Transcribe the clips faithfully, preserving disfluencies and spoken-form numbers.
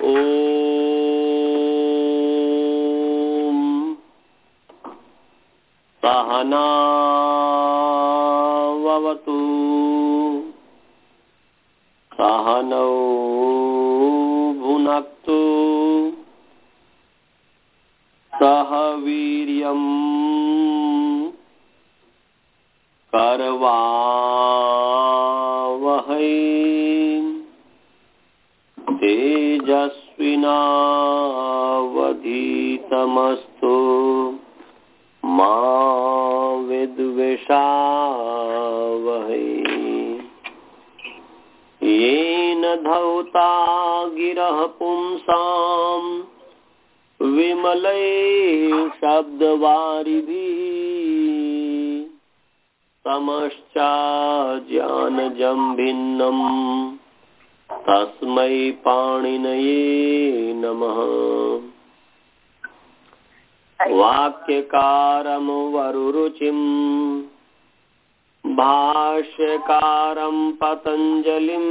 ओम सहना ववतु सहनौ भुनक्तु सह वीर्यं करवावहै तेजस्विनावधीतमस्तु मा विद्विषावहै। येन धौता गिरः पुंसाम् विमलैः शब्दवारिभिः समश्चाज्ञानजं भिन्नम् तस्मै पाणिनये नमः। वाक्यकारं वरुरुचिं भाष्यकारं पतञ्जलिं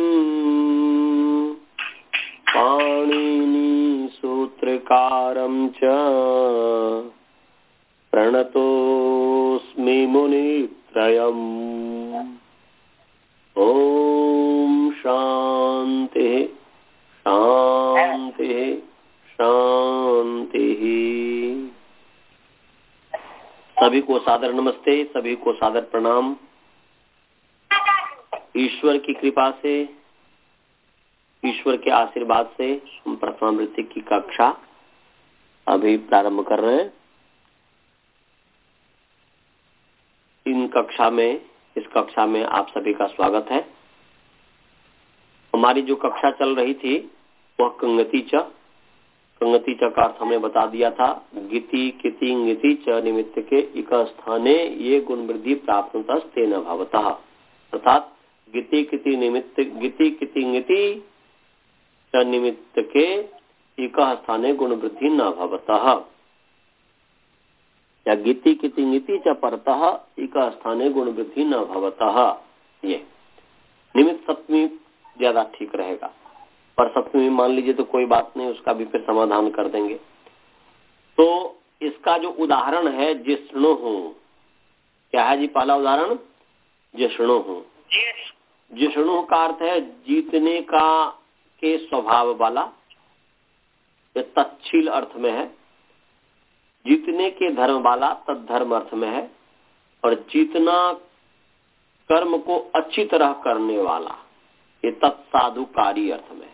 पाणिनि सूत्रकारं च प्रणतोऽस्मि मुनित्रयम्। ओम शांति शांति शांति। सभी को सादर नमस्ते, सभी को सादर प्रणाम। ईश्वर की कृपा से, ईश्वर के आशीर्वाद से हम प्रथमावृत्ति की कक्षा अभी प्रारंभ कर रहे हैं। इन कक्षा में इस कक्षा में आप सभी का स्वागत है। हमारी जो कक्षा चल रही थी वह कंगति च कंगति च का अर्थ हमने बता दिया था। गिति किति ङिति च निमित्त के इक स्थाने ये गुण वृद्धि प्राप्तस्तेन भवतः, अर्थात गिति किति निमित्त गिति किति ङिति च निमित्त के इक स्थाने गुण वृद्धि न भवतः, या गिति किति ङिति च परतः इक स्थाने गुण वृद्धि न भवतः। ये निमित्त सप्तमी ज्यादा ठीक रहेगा, पर सप्तमी मान लीजिए तो कोई बात नहीं, उसका भी फिर समाधान कर देंगे। तो इसका जो उदाहरण है जिष्णु हूँ, क्या है जी पहला उदाहरण? जिष्णु हूँ। जिष्णु का अर्थ है जीतने का के स्वभाव वाला, ये तत्शील अर्थ में है। जीतने के धर्म वाला तद्धर्म अर्थ में है, और जीतना कर्म को अच्छी तरह करने वाला ये तत्साधुकारी अर्थ में है।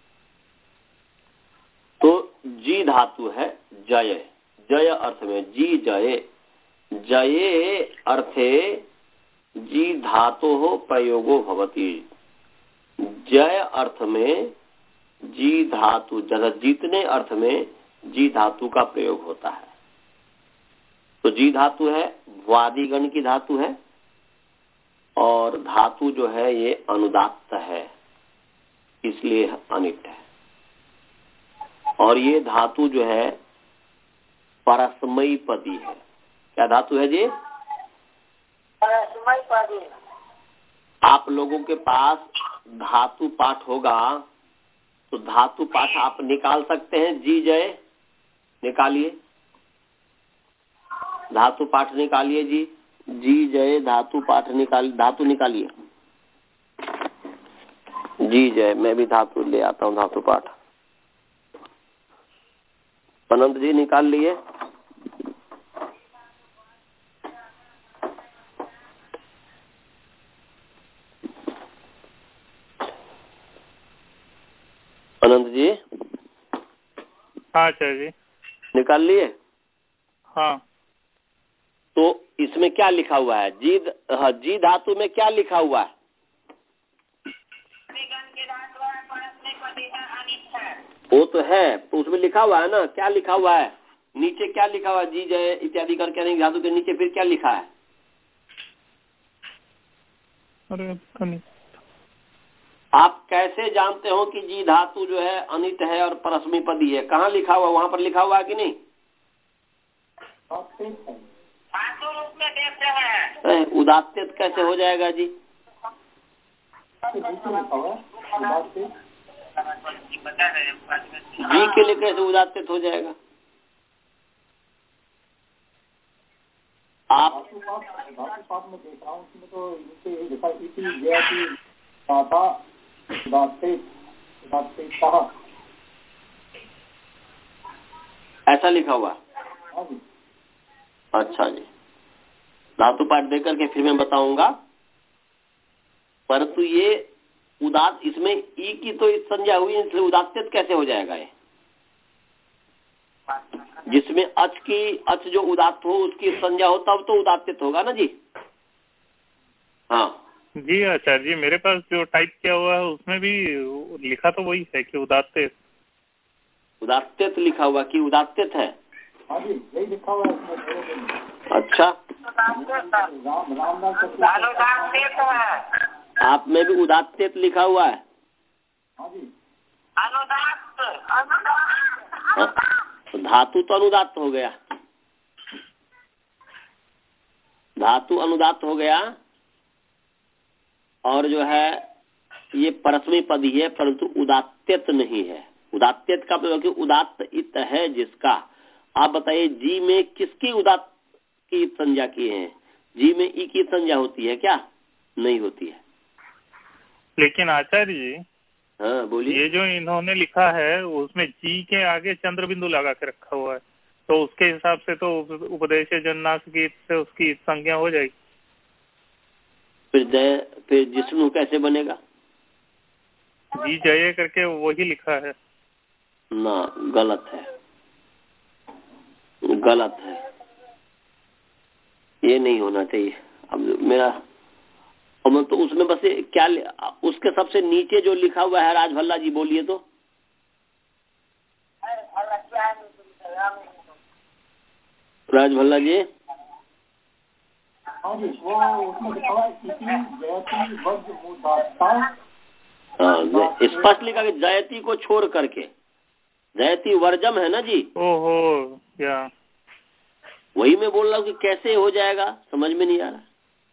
तो जी धातु है जय, जय अर्थ में जी जय, जये अर्थे जी धातु हो प्रयोगो भवति। जय अर्थ में जी धातु, जैसा जीतने अर्थ में जी धातु का प्रयोग होता है। तो जी धातु है वादिगण की धातु है, और धातु जो है ये अनुदात्त है, इसलिए अनिट है। और ये धातु जो है परस्मयी पदी है। क्या धातु है जी? परस्मयी पदी। आप लोगों के पास धातु पाठ होगा तो धातु पाठ आप निकाल सकते हैं। जी जय निकालिए, धातु पाठ निकालिए जी। जी जय धातु पाठ निकाल, धातु निकालिए। जी जय, मैं भी धातु ले आता हूँ, धातु पाठ। अनंत जी निकाल लिए? अनंत जी? हाँ सर जी। निकाल लिए? हाँ। तो इसमें क्या लिखा हुआ है? जी हाँ, जी धातु में क्या लिखा हुआ है? वो तो है, तो उसमें लिखा हुआ है ना, क्या लिखा हुआ है नीचे? क्या लिखा हुआ है? जी जय इत्यादि करके नहीं, धातु के नीचे फिर क्या लिखा है? अरे नहीं। आप कैसे जानते हो कि जी धातु जो है अनिट है और परस्मी पदी है? कहाँ लिखा हुआ? वहां पर लिखा हुआ है कि नहीं? रूप में देते हैं। उदात्त कैसे हो जाएगा जी? बता रहे जी के लिए कैसे उदात्त हो जाएगा? आप में देख रहा हूँ उसमें तो इसे लिखा इसी जयति दाता उदात्ते उदात्ते कहा ऐसा लिखा हुआ। हाँ जी। अच्छा जी, धातु पाठ देकर के फिर मैं बताऊंगा। परंतु ये उदात, इसमें ई की तो इस संज्ञा हुई, इसलिए उदात्त कैसे हो जाएगा ये? जिसमें अच की अच जो उदात्त हो उसकी संज्ञा हो तब तो उदात्त होगा ना जी। हाँ जी आचार्य जी, मेरे पास जो टाइप किया हुआ है उसमें भी लिखा तो वही है कि उदात्त उदात्त लिखा हुआ कि उदात्त है। हाँ जी, यही लिखा हुआ है इसमें। अच्छा, राम रामदास आप में भी उदात्त लिखा हुआ है। हाँ जी। हाँ, तो धातु तो अनुदात्त हो गया, धातु अनुदात्त हो गया, और जो है ये परस्मै पद ही है परंतु उदात्त नहीं है। उदात्त का मतलब कि उदात्त इत है जिसका। आप बताइए जी में किसकी उदात्त की संज्ञा की है? जी में ई की संज्ञा होती है क्या? नहीं होती है। लेकिन आचार्य जी, हाँ बोलिए। ये जो इन्होंने लिखा है उसमें जी के आगे चंद्र बिंदु लगा के रखा हुआ है, तो उसके हिसाब से तो उपदेश जन्नास गीत से उसकी संज्ञा हो जाएगी। फिर जय फिर जिष्णु कैसे बनेगा? जी जय करके वही लिखा है ना, गलत है, गलत है, ये नहीं होना चाहिए। अब मेरा और तो उसमें बस क्या उसके सबसे नीचे जो लिखा हुआ है राजभल्ला जी, बोलिए तो। राजभल्ला जी, हाँ जी, वो उसमें लिखा हुआ है इसी जयति वज्र मुदात्ता। हाँ, स्पष्ट लिखा कि जयति को छोड़ करके, जयति वर्जम है ना जी। ओहो, क्या वही मैं बोल रहा हूँ कि कैसे हो जाएगा, समझ में नहीं आ रहा।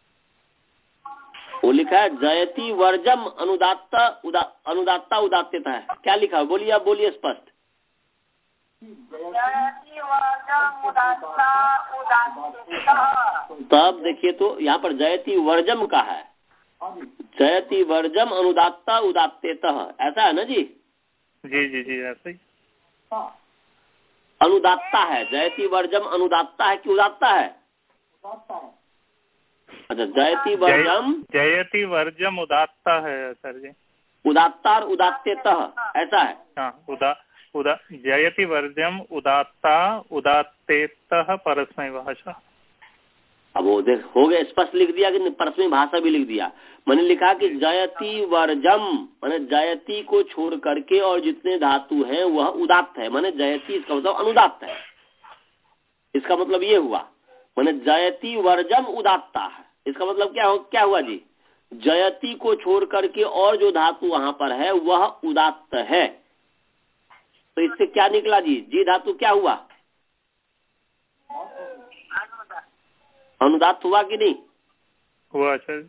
वो लिखा है जयति वर्जम अनुदात्ता उदा, अनुदात्ता उदात्तता है। क्या लिखा है बोलिए, आप बोलिए स्पष्ट। तब देखिए तो यहाँ पर जयति वर्जम का है, जयति वर्जम अनुदात्ता उदात्तेतः, ऐसा है ना जी। जी जी जी ऐसा ही अनुदात्ता है, जयति वर्जम अनुदात्ता है कि उदात्ता है? अच्छा, जयति वर्जम जयति वर्जम उदात्ता है सर जी। उदात्ता और उदात्तेतः ऐसा है। हाँ, उदा उदा जयति वर्जम उदात्ता उदात्तेतः परस्मै भाषा। अब वो देख हो गया, स्पष्ट लिख दिया कि परस्मै भाषा भी लिख दिया। मैंने लिखा कि जयति वर्जम मैंने जयति को छोड़ करके और जितने धातु हैं वह उदात्त है। मैंने जयति इसका मतलब अनुदात्त है, इसका मतलब ये हुआ। मैंने जयति वर्जम उदात्ता है, इसका मतलब क्या हो क्या हुआ जी? जयति को छोड़ करके और जो धातु वहां पर है वह उदात्त है। तो इससे क्या निकला जी? जी धातु क्या हुआ? अनुदात्त हुआ कि नहीं हुआ? सर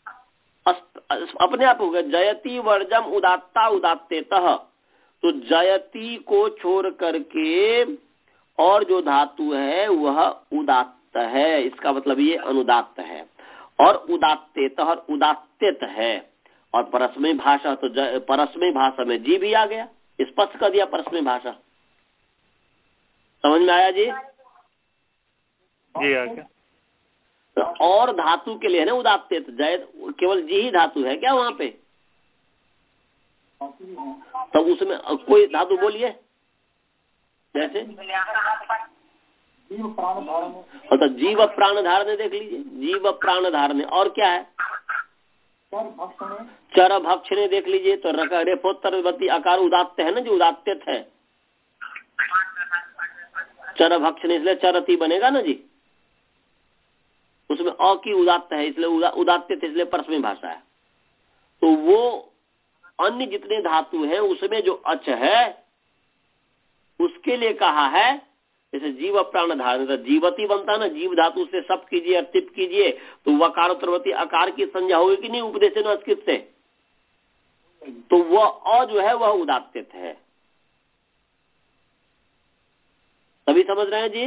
अपने आप हो गया। जयति वर्जम उदात्ता उदात्तेतः, तो जयति को छोड़ करके और जो धातु है वह उदात्त है, इसका मतलब ये अनुदात्त है। और उदात्तेतः और उदात्तित है। और परस्मै भाषा, तो परस्मै भाषा में जी भी आ गया, स्पष्ट कर दिया परस्मै भाषा। समझ में आया जी? जी आ गया। तो और धातु के लिए है ना उदात्तित, जय केवल जी ही धातु है क्या वहां पे? तब उसमें कोई धातु बोलिए जैसे तो जीव प्राण धारने देख लीजिए, जीव प्राण धारने। और क्या है? चर भक्षणे देख लीजिए, तो रेफोत्तरवती आकार उदात्त है ना, जो उदात्तित है। चर भक्षणे इसलिए चरती बनेगा ना जी, उसमें अ की उदात्त है इसलिए उदा, उदात्तित इसलिए परस्मै भाषा है। तो वो अन्य जितने धातु हैं उसमें जो अच है उसके लिए कहा है। जैसे जीव प्राण धारण, जीवती बनता है ना, जीव धातु से सब कीजिए और तिप कीजिए, तो वकारोत्तरवती आकार की संज्ञा होगी कि नहीं उपदेश से? तो वह अ जो है वह उदात्तित है। सभी समझ रहे हैं जी?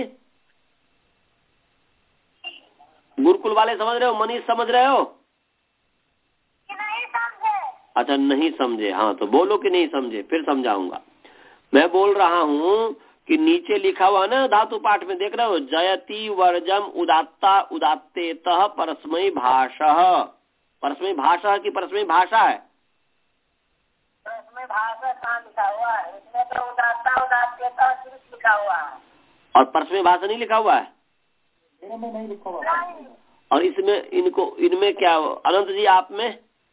गुरुकुल वाले समझ रहे हो? मनीष समझ रहे हो? नहीं समझे। अच्छा नहीं समझे, हाँ तो बोलो कि नहीं समझे, फिर समझाऊंगा। मैं बोल रहा हूँ कि नीचे लिखा हुआ ना धातु पाठ में, देख रहे हो, जयति वर्जम उदात्ता उदात्तेतः परस्मै भाषः। परस्मै भाषा की परस्मै भाषा है, तो इसमें भाषा कहाँ लिखा हुआ है? इसमें तो उदात्ता उदात्तेतः सिर्फ लिखा हुआ है और परस्मै भाषा नहीं लिखा हुआ है। मेरे में नहीं लिखा हुआ है। और इसमें इनको इनमें क्या, अनंत जी आप में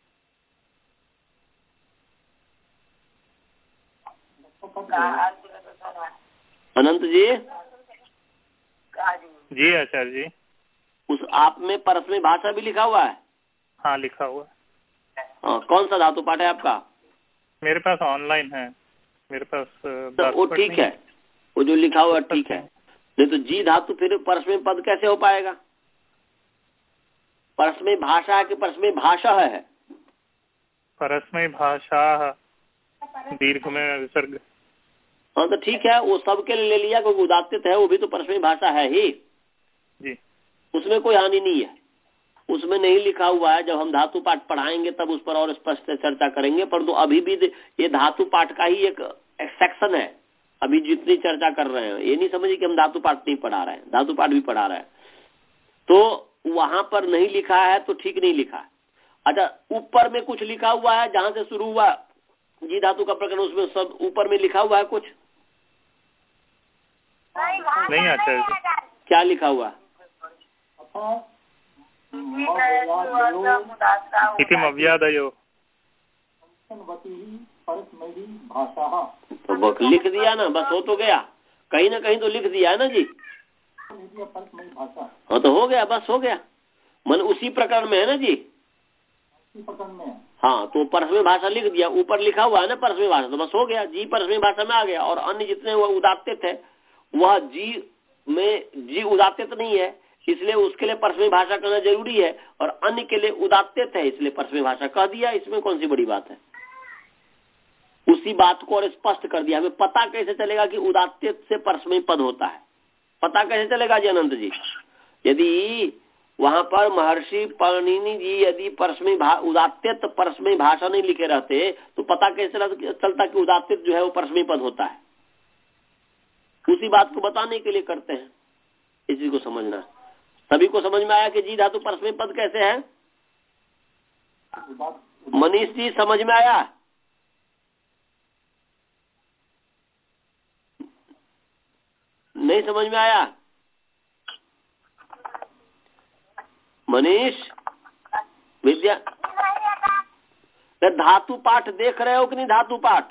अनंत जी जी आचार्य जी। उस आप में परस्मै भाषा भी लिखा हुआ है? हाँ लिखा हुआ है। हाँ, कौन सा धातु पाठ है आपका? मेरे पास ऑनलाइन है, मेरे पास तो वो ठीक है, वो जो लिखा हुआ ठीक है। नहीं तो जी धातु फिर परस्मै पद कैसे हो पाएगा? परस्मै भाषा की परस्मै भाषा है। परस्मै भाषा दीर्घ में विसर्ग। हाँ तो ठीक है, वो सबके लिए ले लिया क्योंकि उदात्तित है, वो भी तो परस्मै भाषा है ही जी, उसमें कोई हानि नहीं है। उसमें नहीं लिखा हुआ है, जब हम धातु पाठ पढ़ाएंगे तब उस पर और स्पष्ट चर्चा करेंगे, परंतु अभी भी ये धातु पाठ का ही एक सेक्शन है। अभी जितनी चर्चा कर रहे हैं, ये नहीं समझिए कि हम धातु पाठ नहीं पढ़ा रहे हैं, धातु पाठ भी पढ़ा रहे हैं। तो वहां पर नहीं लिखा है तो ठीक नहीं लिखा है। अच्छा, ऊपर में कुछ लिखा हुआ है, जहां से शुरू हुआ जी धातु का प्रकरण, उसमें सब ऊपर में लिखा हुआ है कुछ? नहीं आचार्य जी। क्या लिखा हुआ? इतिम अव्यादयो। तो बस लिख दिया ना, बस हो तो गया, कहीं ना कहीं तो लिख दिया है ना जी। हाँ तो हो गया, बस हो गया, मन उसी प्रकरण में है ना जी। हाँ तो परस्मै भाषा लिख दिया, ऊपर लिखा हुआ है ना परस्मै भाषा, तो बस हो गया, जी परस्मै भाषा में आ गया। और अन्य जितने वो उदात्तित है, वह जी में जी उदात्तित नहीं है, इसलिए उसके लिए परस्मै भाषा करना जरूरी है, और अन्य के लिए उदात्तित है इसलिए परस्मै भाषा कह दिया। इसमें कौन सी बड़ी बात है? उसी बात को और स्पष्ट कर दिया। हमें पता कैसे चलेगा कि उदात्तित से परस्मै पद होता है? पता कैसे चलेगा जी अनंत जी? यदि वहां पर महर्षि पाणिनि जी यदि परस्मै उदात्तित परस्मै भाषा नहीं लिखे रहते तो पता कैसे चलता कि उदात्तित जो है वो परस्मै पद होता है? उसी बात को बताने के लिए करते हैं, इसी को समझना। सभी को समझ में आया कि जी धातु परस्मै पद कैसे है? मनीष जी समझ में आया? नहीं समझ में आया? मनीष, विद्या, धातु पाठ देख रहे हो कि नहीं? धातु पाठ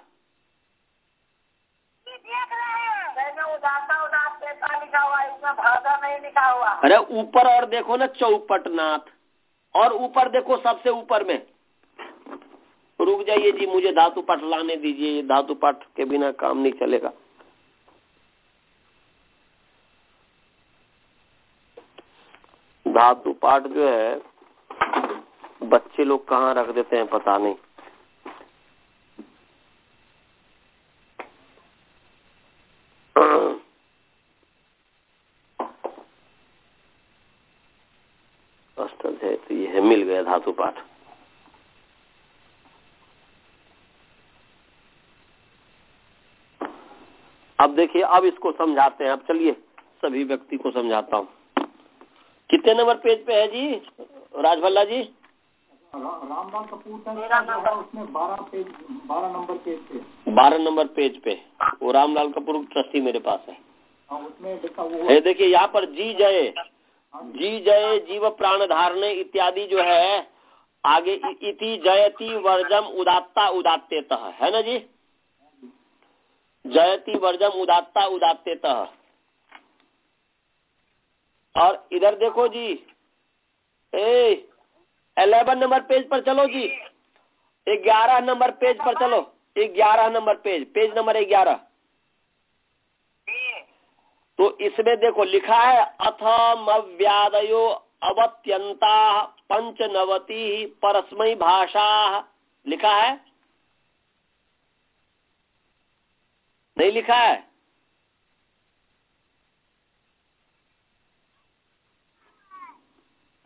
देख रहे हैं, उदात्ता उदात्तेता लिखा हुआ है, इसमें भाषा नहीं लिखा हुआ। अरे ऊपर और देखो ना, चौपटनाथ, और ऊपर देखो सबसे ऊपर में। रुक जाइए जी, मुझे धातु पाठ लाने दीजिए, ये धातु पाठ के बिना काम नहीं चलेगा। धातु पाठ जो है बच्चे लोग कहाँ रख देते हैं पता नहीं। अष्टज है तो ये है, मिल गया धातु पाठ। अब देखिए, अब इसको समझाते हैं। अब चलिए सभी व्यक्ति को समझाता हूँ। कितने नंबर पेज पे है जी राजभल्ला जी? रामलाल कपूर का उसमें बारह पेज, बारह नंबर पेज पे बारह नंबर पेज पे वो रामलाल कपूर ट्रस्टी मेरे पास है। उसमें देखा वो है, देखिए यहाँ पर जी जय, जी जय जीव प्राण धारणे इत्यादि जो है, आगे इति जयति वर्जम उदात्ता उदात्तेतः है ना जी। जयति वर्जम उदात्ता उदात्तेतः। और इधर देखो जी, ए इलेवन नंबर पेज पर चलो जी, ग्यारह नंबर पेज पर चलो, ग्यारह नंबर पेज, पेज नंबर ग्यारह। तो इसमें देखो लिखा है अथमव्यादयो अवत्यंता पंचनवति परस्मै भाषा, लिखा है नहीं लिखा है?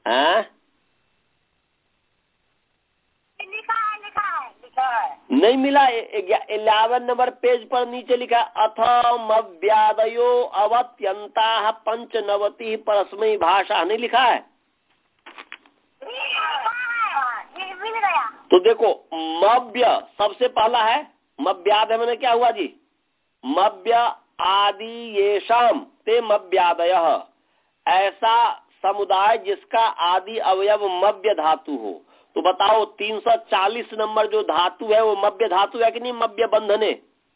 हैं? लिखा है लिखा है लिखा है नहीं मिला। इलेवन नंबर पेज पर नीचे लिखा अथमव्यादयो अवत्यंता पंचनवति परस्मै भाषा, नहीं लिखा है? मिल गया। तो देखो मव्य सबसे पहला है, मव्याद मैंने क्या हुआ जी? मव्य आदि येषाम ते मव्यादयः, ऐसा समुदाय जिसका आदि अवयव मव्य धातु हो। तो बताओ तीन सौ चालीस नंबर जो धातु है वो मव्य धातु है कि नहीं? मव्य बंधने।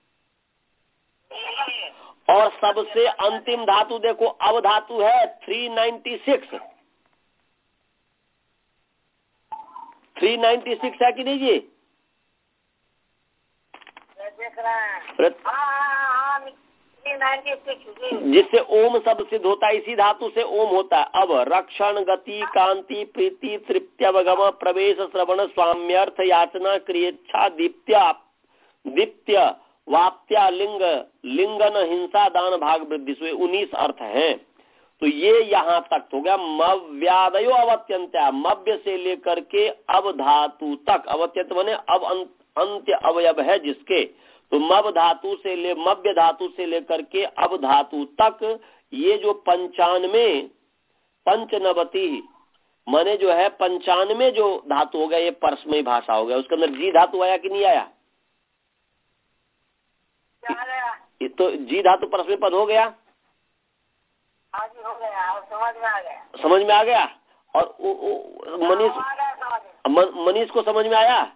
और सबसे अंतिम धातु देखो अव धातु है three ninety six. Three ninety six है कि नहीं जी? देख रहे हैं। जिससे ओम शब्द सिद्ध होता है, इसी धातु से ओम होता है। अब रक्षण, गति, कांति, प्रीति, तृप्त्यवगम, प्रवेश, श्रवण, स्वाम्यर्थ, याचना, क्रियेच्छा, दीप्त्या, दीप्त्य, वाप्त्या, लिंग, लिंगन, हिंसा, दान, भाग, वृद्धि, से उन्नीस अर्थ हैं। तो ये यहाँ तक हो गया मव्यादयो अवत्यंत्या, मव्य से लेकर के अब धातु तक। अवत्यंत माने अब अंत्य अवयव है जिसके, तो मव धातु से ले मव्य धातु से लेकर के अब धातु तक ये जो पंचानवे पंचनवती माने जो है पंचानवे जो धातु हो गया ये परस्मय भाषा हो गया। उसके अंदर जी धातु आया कि नहीं आया? तो जी धातु परस्मय पद हो गया। हो गया, समझ में आ गया। समझ में आ गया। और मनीष मनीष को समझ में आया।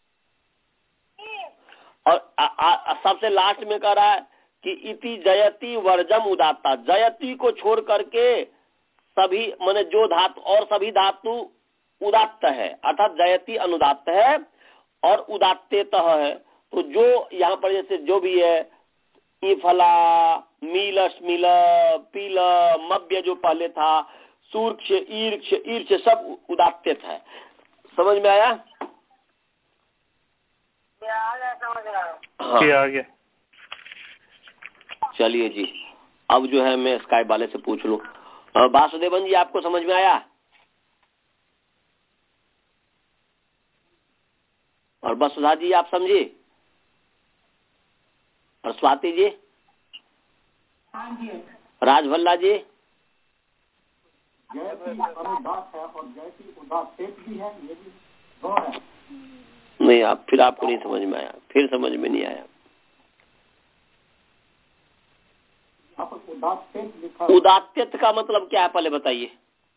और आ, आ, सबसे लास्ट में कह रहा है कि इति जयति वर्जम उदात्ता, जयति को छोड़ करके सभी माने जो धातु और सभी धातु उदात्त है, अर्थात जयति अनुदात्त है और उदात्तेतः है। तो जो यहाँ पर जैसे जो भी है इफला, मील, स्मिल, पील, मव्य जो पहले था, सूर्क्ष, ईर्क्ष, ईर्क्ष सब उदात्तित है। समझ में आया? हाँ आ गया। चलिए जी, अब जो है मैं स्काई वाले से पूछ लूं। वासुदेवन जी आपको समझ में आया? और वसुधा जी आप समझे? और स्वाति जी? हाँ जी। राजभल्ला जी? जयती अनुदात है और जयती उदात भी है, ये भी दो है। नहीं, आप फिर आपको नहीं समझ में आया, फिर समझ में नहीं आया। उदात्त का मतलब क्या है पहले बताइए।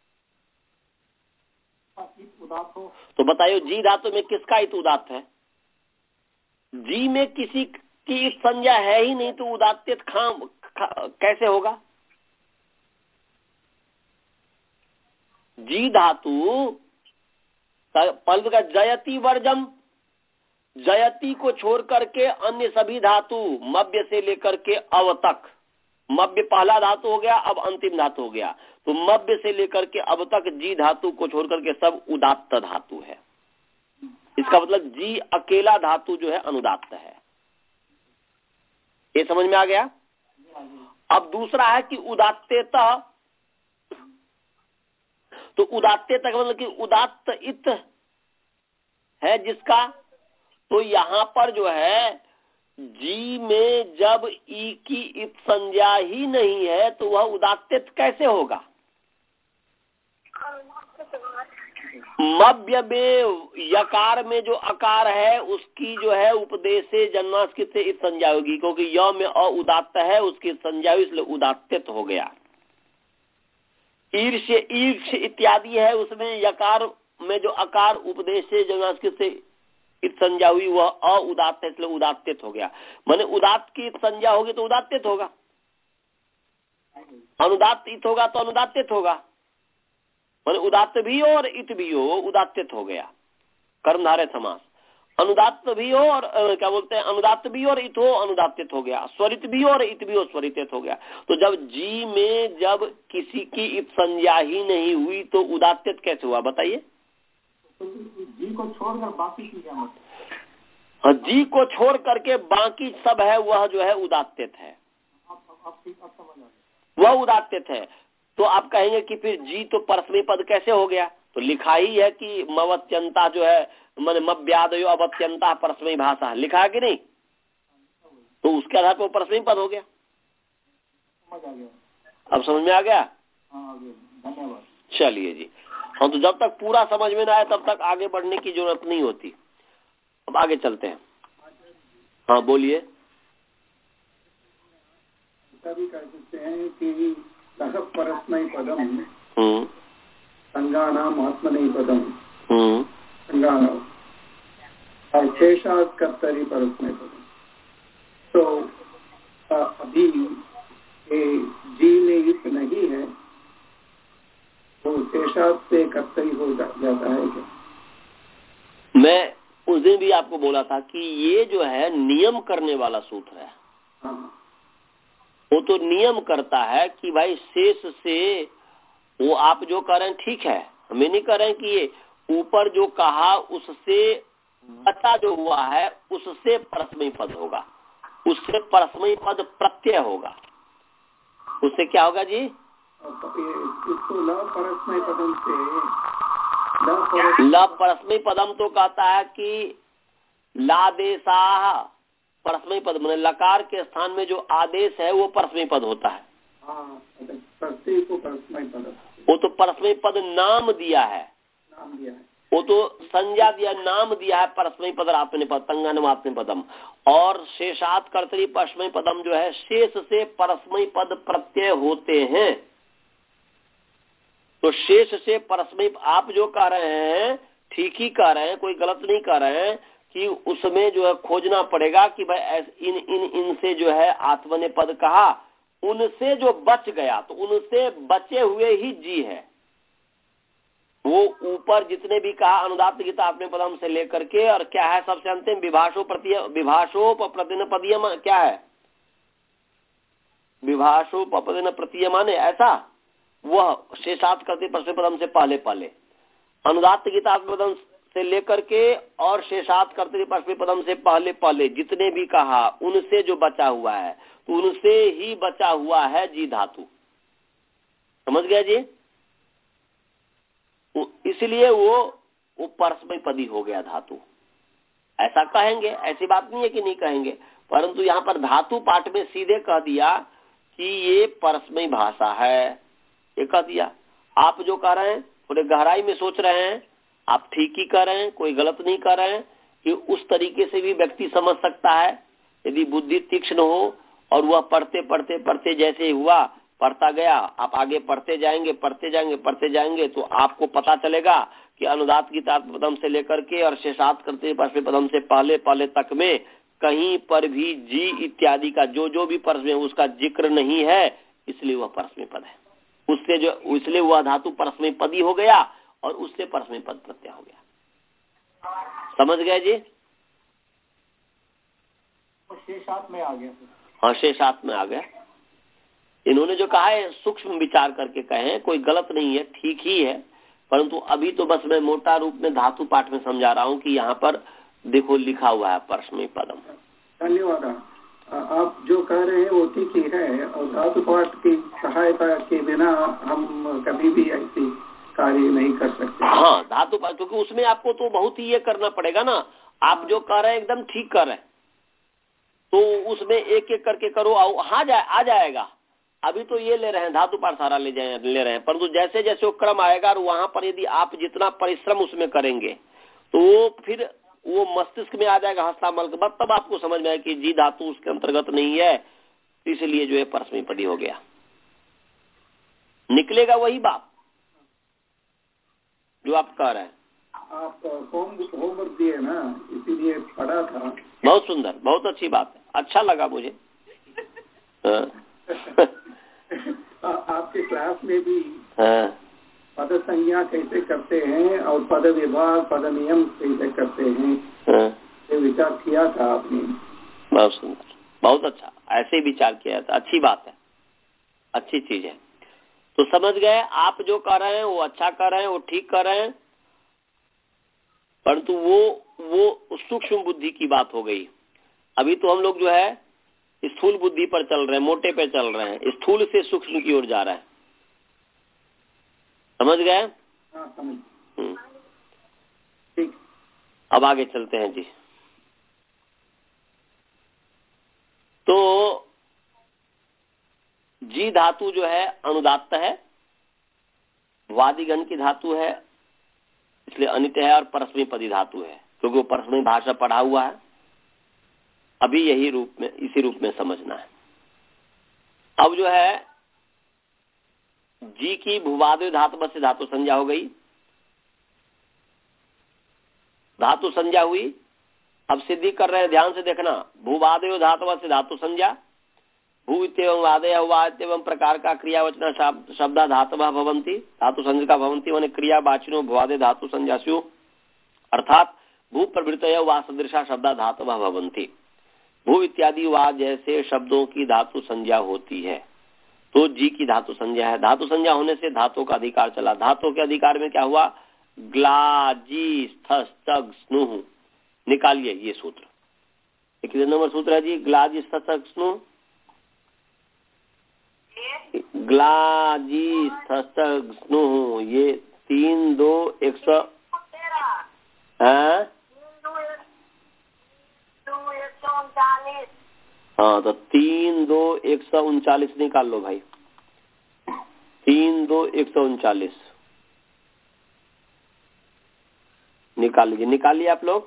तो बताइए जी धातु में किसका इत उदात्त है? जी में किसी की इत संज्ञा है ही नहीं तो उदात्त खाम खा, कैसे होगा? जी धातु पल्प का जयति वर्जम, जयति को छोड़ करके अन्य सभी धातु मव्य से लेकर के अव तक, मव्य पहला धातु हो गया, अब अंतिम धातु हो गया। तो मव्य से लेकर के अब तक जी धातु को छोड़ करके सब उदात्त धातु है। इसका मतलब जी अकेला धातु जो है अनुदात्त है। ये समझ में आ गया? अब दूसरा है कि उदात्तेतः, तो उदात्तेतः का मतलब कि उदात्त इत है जिसका, तो यहाँ पर जो है जी में जब ई की इत संज्ञा ही नहीं है तो वह उदात्तित कैसे होगा? मव्य में यकार में जो अकार है उसकी जो है उपदेश से जन्मास्कृत से इत संज्ञा होगी, क्योंकि य में अ उदात्त है उसकी संज्ञा इसलिए उदात्तित हो गया। ईर्ष ईर्ष इत्यादि है उसमें यकार में जो अकार उपदेश से जन्मास्कृत से इत संज्ञा हुई वह अउदात्त है इसलिए उदात्तित हो गया। माने उदात्त की संज्ञा होगी तो उदात्तित होगा, अनुदात्त इत होगा तो अनुदात्तित होगा। माने उदात्त भी हो और इत भी हो उदात्तित हो गया, कर्मधारय समास। अनुदात्त भी हो और क्या बोलते हैं अनुदात्त भी हो और इत हो अनुदात्तित हो गया, स्वरित भी हो और इत भी हो स्वरित हो गया। तो जब जी में जब किसी की इत संज्ञा ही नहीं हुई तो उदात्तित कैसे हुआ बताइए? जी को छोड़कर बाकी चीजें मतलब जी को छोड़ करके बाकी सब है वह जो है उदात्तित है, वह उदात्तित है। तो आप कहेंगे कि फिर जी तो परस्मय पद कैसे हो गया? तो लिखा ही है कि मवत्यंता जो है मन मव्यादयो अवत्यंता परस्मय भाषा, लिखा है कि नहीं? तो उसके आधार पर परस्मय पद हो गया। समझ आ गया, अब समझ में आ गया? हाँ धन्यवाद। चलिए जी, हाँ तो जब तक पूरा समझ में ना आए तब तक आगे बढ़ने की जरूरत नहीं होती। अब आगे चलते हैं। हाँ बोलिए। ऐसा भी कह सकते हैं कि सह परस्मै पदम संज्ञानाम आत्मनेय पदम संज्ञानाम और शेषात् कर्तरि परस्मै पदम। तो अभी जी में युक्त नहीं है तो शेषात् से कर्तरि हो जाता है क्या? मैं उस दिन भी आपको बोला था कि ये जो है नियम करने वाला सूत्र है। हाँ। वो तो नियम करता है कि भाई शेष से वो आप जो कह रहे हैं ठीक है, हमें नहीं कह रहे हैं कि ये ऊपर जो कहा उससे बचा जो हुआ है उससे परस्मय पद होगा, उससे परस्मय पद प्रत्यय होगा। उससे क्या होगा जी? इसको ल परस्मय पदम से ल परस्मय पदम तो कहता है कि लादेशा परस्मय पद, मैंने लकार के स्थान में जो आदेश है वो परस्मय पद होता है। हाँ, को परस्मय पद, वो तो परस्मय पद नाम दिया है, नाम दिया है, वो तो संज्ञा दिया, नाम दिया है परस्मय पद आत्मने पद संज्ञानम आत्मने पदम। और शेषात् कर्तरि परस्मय पदम जो है शेष से परस्मय पद प्रत्यय होते हैं। तो शेष से परस्मय आप जो कह रहे हैं ठीक ही कह रहे हैं, कोई गलत नहीं कह रहे हैं कि उसमें जो है खोजना पड़ेगा कि भाई इन इन इनसे जो है आत्मने पद कहा, उनसे जो बच गया तो उनसे बचे हुए ही जी है। वो ऊपर जितने भी कहा अनुदात्त गीता अपने पदम से लेकर के, और क्या है सबसे अंतिम विभाषो प्रति विभाषोपदिन पदीयम, क्या है विभाषोपदिन प्रतीयमाने, ऐसा वह शेषात् कर्तरि परस्मय पदम से पहले पहले अनुदात्त गीता पदम से लेकर के और शेषात् कर्तरि परस्मय पदम से पहले पहले जितने भी कहा उनसे जो बचा हुआ है तो उनसे ही बचा हुआ है जी धातु। समझ गया जी? इसलिए वो वो परस्मय पदी हो गया धातु। ऐसा कहेंगे, ऐसी बात नहीं है कि नहीं कहेंगे, परंतु यहाँ पर धातु पाठ में सीधे कह दिया कि ये परस्मय भाषा है, ये कह दिया। आप जो कह रहे हैं थोड़े गहराई में सोच रहे हैं, आप ठीक ही कर रहे हैं, कोई गलत नहीं कर रहे हैं कि उस तरीके से भी व्यक्ति समझ सकता है यदि बुद्धि तीक्ष्ण हो और वह पढ़ते पढ़ते पढ़ते जैसे हुआ पढ़ता गया, आप आगे पढ़ते जाएंगे पढ़ते जाएंगे पढ़ते जाएंगे तो आपको पता चलेगा कि अनुदात्त गीता पदम से लेकर के और शेषात् कर्तरि परस्मय पदम से पहले पहले तक में कहीं पर भी जी इत्यादि का जो जो भी परस्मय उसका जिक्र नहीं है, इसलिए वह परस्मय पद है। उससे जो इसलिए वह धातु परस्मय पदी हो गया और उससे परस्मय पद प्रत्यय हो गया। समझ गए जी? शेषात् में आ गया। हाँ शेषात् में आ गया। इन्होंने जो कहा है सूक्ष्म विचार करके कहे, कोई गलत नहीं है, ठीक ही है, परंतु अभी तो बस मैं मोटा रूप में धातु पाठ में समझा रहा हूँ कि यहाँ पर देखो लिखा हुआ है परस्मय पदम। धन्यवाद। आप जो कह रहे हैं वो ठीक ही है, और धातु पाठ की सहायता के बिना हम कभी भी ऐसी कार्य नहीं कर सकते। हाँ धातु पाठ, क्योंकि उसमें आपको तो बहुत ही ये करना पड़ेगा ना। आप जो कर रहे हैं एकदम ठीक कर रहे हैं तो उसमें एक एक करके करो, हाँ जा, आ जाएगा। अभी तो ये ले रहे हैं धातु पाठ सारा ले जाए ले रहे हैं, परंतु जैसे जैसे वो क्रम आएगा और वहां पर यदि आप जितना परिश्रम उसमें करेंगे तो वो फिर वो मस्तिष्क में आ जाएगा हस्तामल के बाद, तब आपको समझ में आए कि जी धातु उसके अंतर्गत नहीं है, इसलिए जो है परस्मय पदी हो गया। निकलेगा वही बात जो आप कह रहे हैं। आप होमवर्क दिए ना, इसीलिए पढ़ा था। बहुत सुंदर, बहुत अच्छी बात है, अच्छा लगा मुझे। आपके क्लास में भी पद संज्ञा कैसे करते हैं और पद विभाग पद नियम कैसे करते हैं, ये विचार किया था आपने। बहुत सुंदर, बहुत अच्छा, ऐसे ही विचार किया था, अच्छी बात है, अच्छी चीज है। तो समझ गए, आप जो कर रहे हैं वो अच्छा कर रहे हैं, वो ठीक कर रहे हैं, परंतु वो वो सूक्ष्म बुद्धि की बात हो गई। अभी तो हम लोग जो है स्थूल बुद्धि पर चल रहे हैं, मोटे पे चल रहे हैं, स्थूल से सूक्ष्म की ओर जा रहे हैं। समझ गए? हाँ समझ। ठीक, अब आगे चलते हैं जी। तो जी धातु जो है अनुदात्त है, वादिगण की धातु है, इसलिए अनित्य है, और परस्मैपदी पदी धातु है क्योंकि वो परस्मैपदी भाषा पढ़ा हुआ है। अभी यही रूप में, इसी रूप में समझना है। अब जो है जी की भूवादि धातु से धातु संज्ञा हो गई, धातु संज्ञा हुई। अब सिद्धि कर रहे हैं, ध्यान से देखना। भूवादयो धातु से धातु संज्ञा, भू इत्येवं वादय वा इत्येवं प्रकार का क्रियावचन शब्द धातवः भवन्ति, धातु संज्ञा भवन्ति माने क्रियावाचिनो भूवादय धातु संज्ञासु, अर्थात भू प्रवृत्तय वा सदृशा शब्द धातवः भवन्ति। भू इत्यादि वा जैसे शब्दों की धातु संज्ञा होती है तो जी की धातु संज्ञा है। धातु संज्ञा होने से धातु का अधिकार चला। धातु के अधिकार में क्या हुआ? ग्ला जी स्थ स्तग स्नुह। निकालिए ये सूत्र, कितने नंबर सूत्र है जी? ग्ला जी स्थ स्तग स्नुह, ग्ला जी स्थ स्तग स्नुह, ये तीन दो एक सौ है। हाँ तो तीन दो एक सौ उनचालीस निकाल लो भाई, तीन दो एक सौ उनचालीस निकाल लीजिए। निकालिए आप लोग।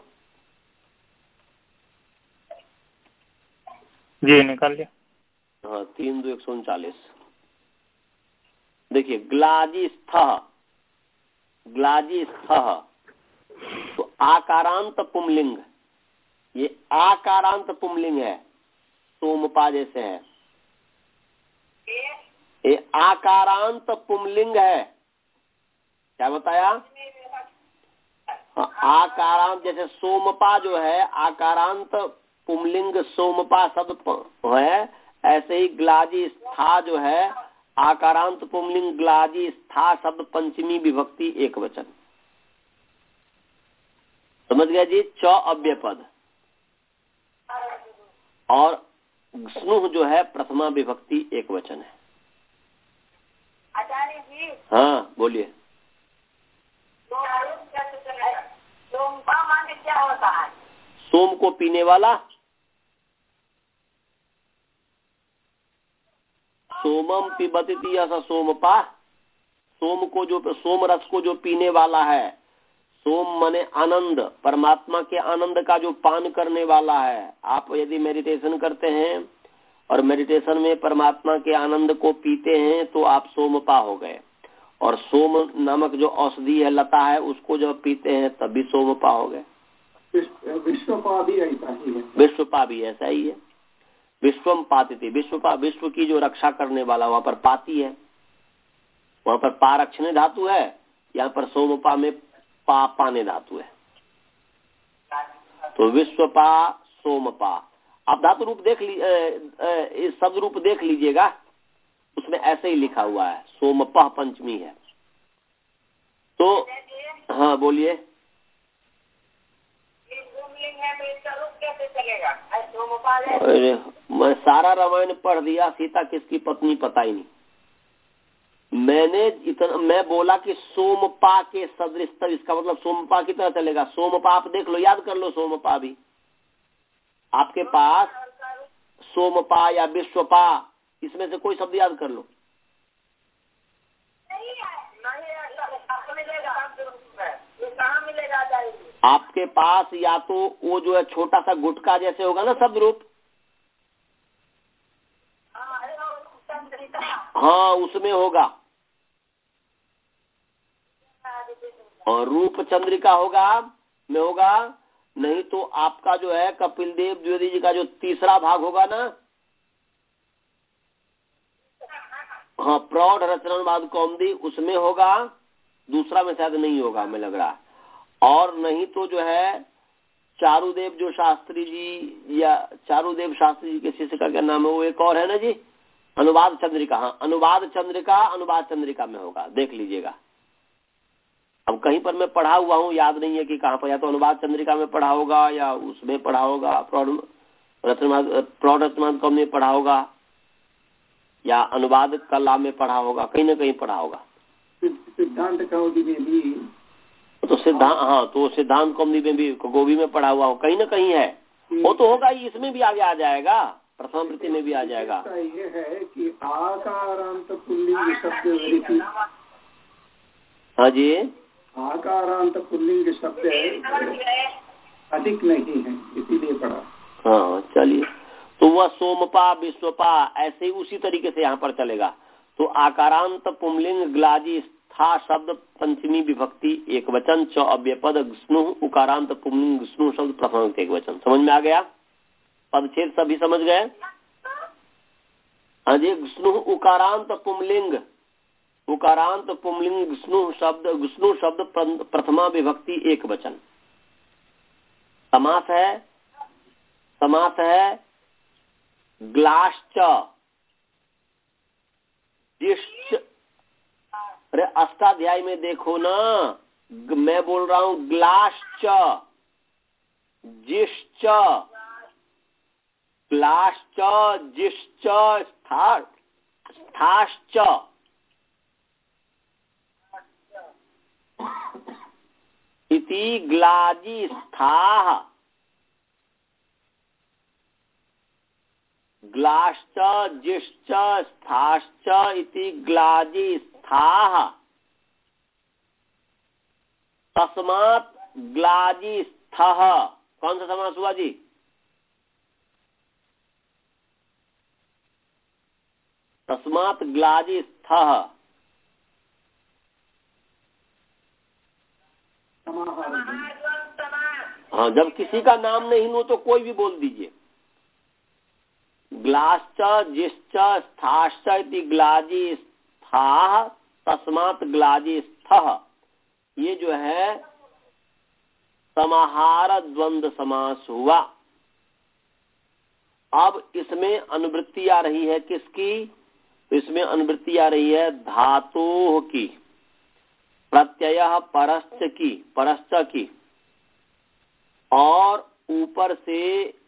जी निकाल लिया। हाँ तीन दो एक सौ उनचालीस। देखिए ग्लाजी स्थ, ग्लाजी स्थ तो आकारांत पुमलिंग, ये आकारांत पुमलिंग है, सोमपा जैसे है। ये आकारांत पुमलिंग है, क्या बताया? आकारांत जैसे सोमपा जो है आकारांत पुमलिंग सोमपा शब्द है, ऐसे ही ग्लाजी स्था जो है आकारांत पुमलिंग ग्लाजी स्था शब्द पंचमी विभक्ति एक वचन। समझ गया जी? च अव्यय पद और स्नुह जो है प्रथमा विभक्ति एक वचन है। आचार्य जी हाँ बोलिए। सोमपा माने क्या होता है? सोम को पीने वाला, सोमम पिबती ऐसा सोमपा, सोम को जो सोम रस को जो पीने वाला है। सोम माने आनंद, परमात्मा के आनंद का जो पान करने वाला है। आप यदि मेडिटेशन करते हैं और मेडिटेशन में परमात्मा के आनंद को पीते हैं तो आप सोमपा हो गए। और सोम नामक जो औषधि है, लता है, उसको जब पीते हैं तब भी सोमपा हो गए। विश्वपा भी ऐसा ही है। विश्वपा भी ऐसा ही है। विश्वम पातिति, विश्वपा विश्व की जो रक्षा करने वाला, वहां पर पाती है, वहां पर पारक्षण धातु है, यहाँ पर सोमपा में पा पाने धातु है। तो विश्वपा सोमपा। आप धातु रूप देख ली, इस शब्द रूप देख लीजिएगा, उसमें ऐसे ही लिखा हुआ है, सोमपा पंचमी है। तो हाँ बोलिए। अरे मैं सारा रामायण पढ़ दिया, सीता किसकी पत्नी पता ही नहीं। मैंने इतना मैं बोला कि सोमपा के सदृश, तब इसका मतलब सोमपा की तरह चलेगा। सोमपा आप देख लो, याद कर लो। सोमपा भी आपके पास सोमपा या विश्वपा, इसमें से कोई शब्द याद कर लो। आपके पास या तो वो जो है छोटा सा गुटका जैसे होगा ना शब्द रूप, हाँ उसमें होगा, और रूप चंद्रिका होगा में होगा। नहीं तो आपका जो है कपिल देव द्विवेदी जी का जो तीसरा भाग होगा ना, हाँ प्रौढ़ रचनानुवाद कौमुदी, उसमें होगा। दूसरा में शायद नहीं होगा, हमें लग रहा है। और नहीं तो जो है चारुदेव जो शास्त्री जी, या चारुदेव शास्त्री जी के शिष्य का क्या नाम है, वो एक और है ना जी, अनुवाद चंद्रिका। हाँ अनुवाद चंद्रिका, अनुवाद चंद्रिका में होगा, देख लीजिएगा। अब कहीं पर मैं पढ़ा हुआ हूँ, याद नहीं है कि कहाँ पर, या तो अनुवाद चंद्रिका में पढ़ा होगा या उसमें पढ़ा होगा, प्रौढ़ रचनानुवाद कौमुदी में पढ़ा होगा, या अनुवाद कला में पढ़ा होगा, कहीं ना कहीं पढ़ा होगा। सिद्धांत कौमुदी में भी तो सिद्धांत, हाँ तो सिद्धांत कौमुदी में भी गोभी में पढ़ा हुआ हो, कहीं ना कहीं है, वो तो होगा ही, इसमें भी आगे आ जाएगा, प्रथम वृत्ति में भी आ जाएगा। ये है कि आकारांत पुल्लिंग शब्द, हाँ जी, आकारांत पुल्लिंग शब्द अधिक नहीं है, इसीलिए पढ़ा। हाँ चलिए, तो वह सोमपा विश्वपा ऐसे ही उसी तरीके से यहाँ पर चलेगा। तो आकारांत पुंलिंग ग्लाजी था शब्द पंचमी विभक्ति एक वचन, च अव्यपद स्नु उकारांत पुंलिंग स्नु शब्द प्रथम एक वचन। समझ में आ गया? पदच्छेद सभी समझ गए? हाँ जी, स्नु उकारांत पुंलिंग, उकारांत पुंलिंग स्नु शब्द, स्नु शब्द प्रथमा विभक्ति एक वचन। समास है, समास है ग्लाश्च, जिश्च। अरे अष्टाध्याय में देखो ना, मैं बोल रहा हूं ग्लाश्च, जिश्च, ग्लाश्च, जिश्च, स्थाश्च। इति ग्लाजी स्थाः, ग्लाश्च, जिश्च, स्थाश्च इति ग्लाजी स्थाः। तस्मात् ग्लाजी स्थः। कौन सा समास हुआ जी? तस्मात् ग्लाजी स्थः। हाँ, जब किसी का नाम नहीं हो तो कोई भी बोल दीजिए। ग्लाश्च, जिश्च, स्थाश्च इति ग्लाजी स्थाः तस्मात् ग्लाजी स्थः। ये जो है समाहार द्वंद्व समास हुआ। अब इसमें अनुवृत्ति आ रही है किसकी? इसमें अनुवृत्ति आ रही है धातु की, प्रत्यय परश्च की, परश्च की, और ऊपर से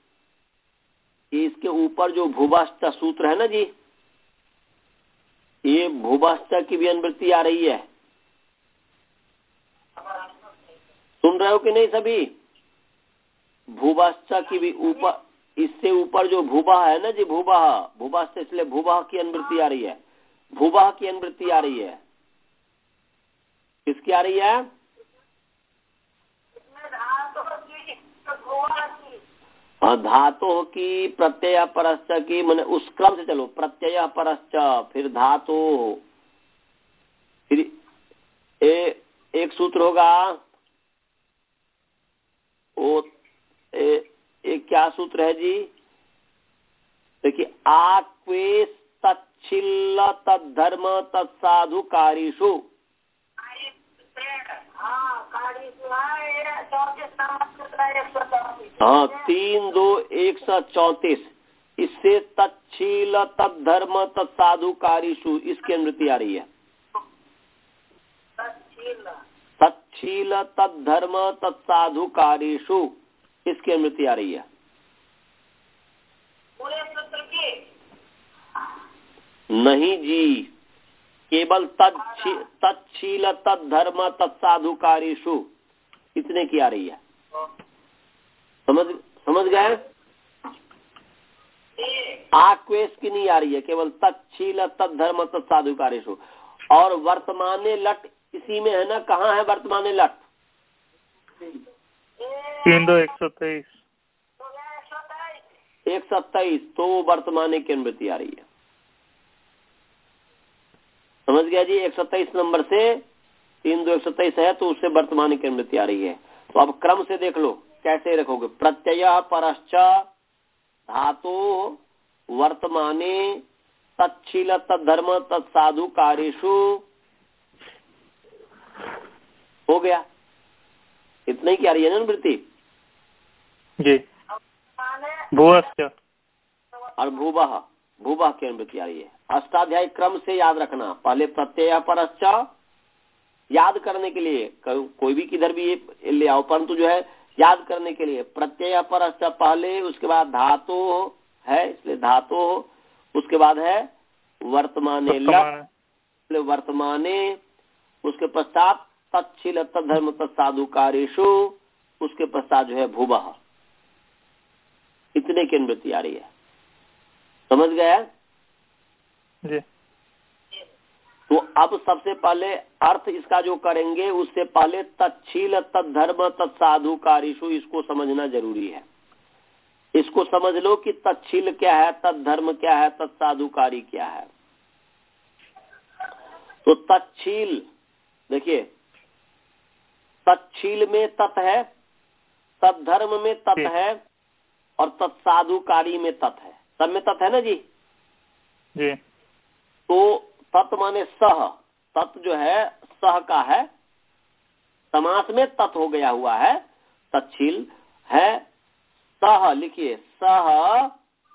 इसके ऊपर जो भूभश्च सूत्र है ना जी, ये भूभश्च की भी अनुवृत्ति आ रही है। सुन रहे हो कि नहीं सभी? भूभश्च की भी ऊपर, इससे ऊपर जो भूभा है ना जी, भूभा, भूभश्च, इसलिए भूभा की अनुवृत्ति आ रही है, भूभा की अनुवृत्ति आ रही है। किसकी आ रही है? धातु की, प्रत्यय परश्च की, मैंने उस क्रम से चलो, प्रत्यय परश्च, फिर धातु, फिर ए, एक सूत्र होगा वो, ए, एक क्या सूत्र है जी? देखिए, आक्वेश तच्छिल्ल तद्धर्म तत्साधु कारीषु। हाँ, तीन दो एक सौ चौतीस। इससे तच्छील तद्धर्म तत्साधु कारीषु, इसकी अनुवृत्ति आ रही है। तच्छील तद्धर्म तत्साधु कारीषु, इसकी अनुवृत्ति आ रही है। नहीं जी, केवल तच्छील तद्धर्म तत्साधुकारीषु, इतने की आ रही है। समझ समझ गए? आक्वेश की नहीं आ रही है, केवल तच्छील तद्धर्म तत्साधुकारीषु। और वर्तमाने लट इसी में है ना? कहाँ है वर्तमाने लट? तीन दो एक सौ तेईस, एक सौ तेईस, तो वर्तमाने की अनुवृत्ति आ रही है। समझ गया जी? एक सौ तेईस नंबर से तीन दो एक सौ तेईस है, तो उससे वर्तमान की अनुवृत्ति आ रही है। तो अब क्रम से देख लो कैसे रखोगे। प्रत्यय परश्च धातु वर्तमाने तच्छील तद्धर्म तत्साधु कारीषु, हो गया। इतना ही क्या रही है ना अनुवृत्ति जी? भूभश्च और भूभः, भूभः की अनुवृत्ति आ रही है। अष्टाध्यायी क्रम से याद रखना, पहले प्रत्यय परश्च, याद करने के लिए कोई भी किधर भी ये ले आओ, परंतु जो है याद करने के लिए प्रत्यय परश्च पहले, उसके बाद धातु है, इसलिए धातु, उसके बाद है वर्तमाने लट, वर्तमाने, उसके पश्चात तत्शील तद्धर्म तत्साधुकारेषु, उसके पश्चात जो है भुवः, इतने की अनुवृत्ति आ रही है। समझ गए जी। तो अब सबसे पहले अर्थ इसका जो करेंगे उससे पहले तत्शील तद्धर्म तत्साधुकारेषु इसको समझना जरूरी है। इसको समझ लो कि तत्शील क्या है, तत्धर्म क्या है, तत्साधुकारी क्या है। तो तत्शील देखिए, तत्शील में तत् है, तत्धर्म में तत् है और तत्साधुकारी में तत् है। सब में तत् है ना जी? जी। तो तत् माने सह, तत् जो है सह का है, समास में तत् हो गया हुआ है, तत्शील है। सह लिखिए, सह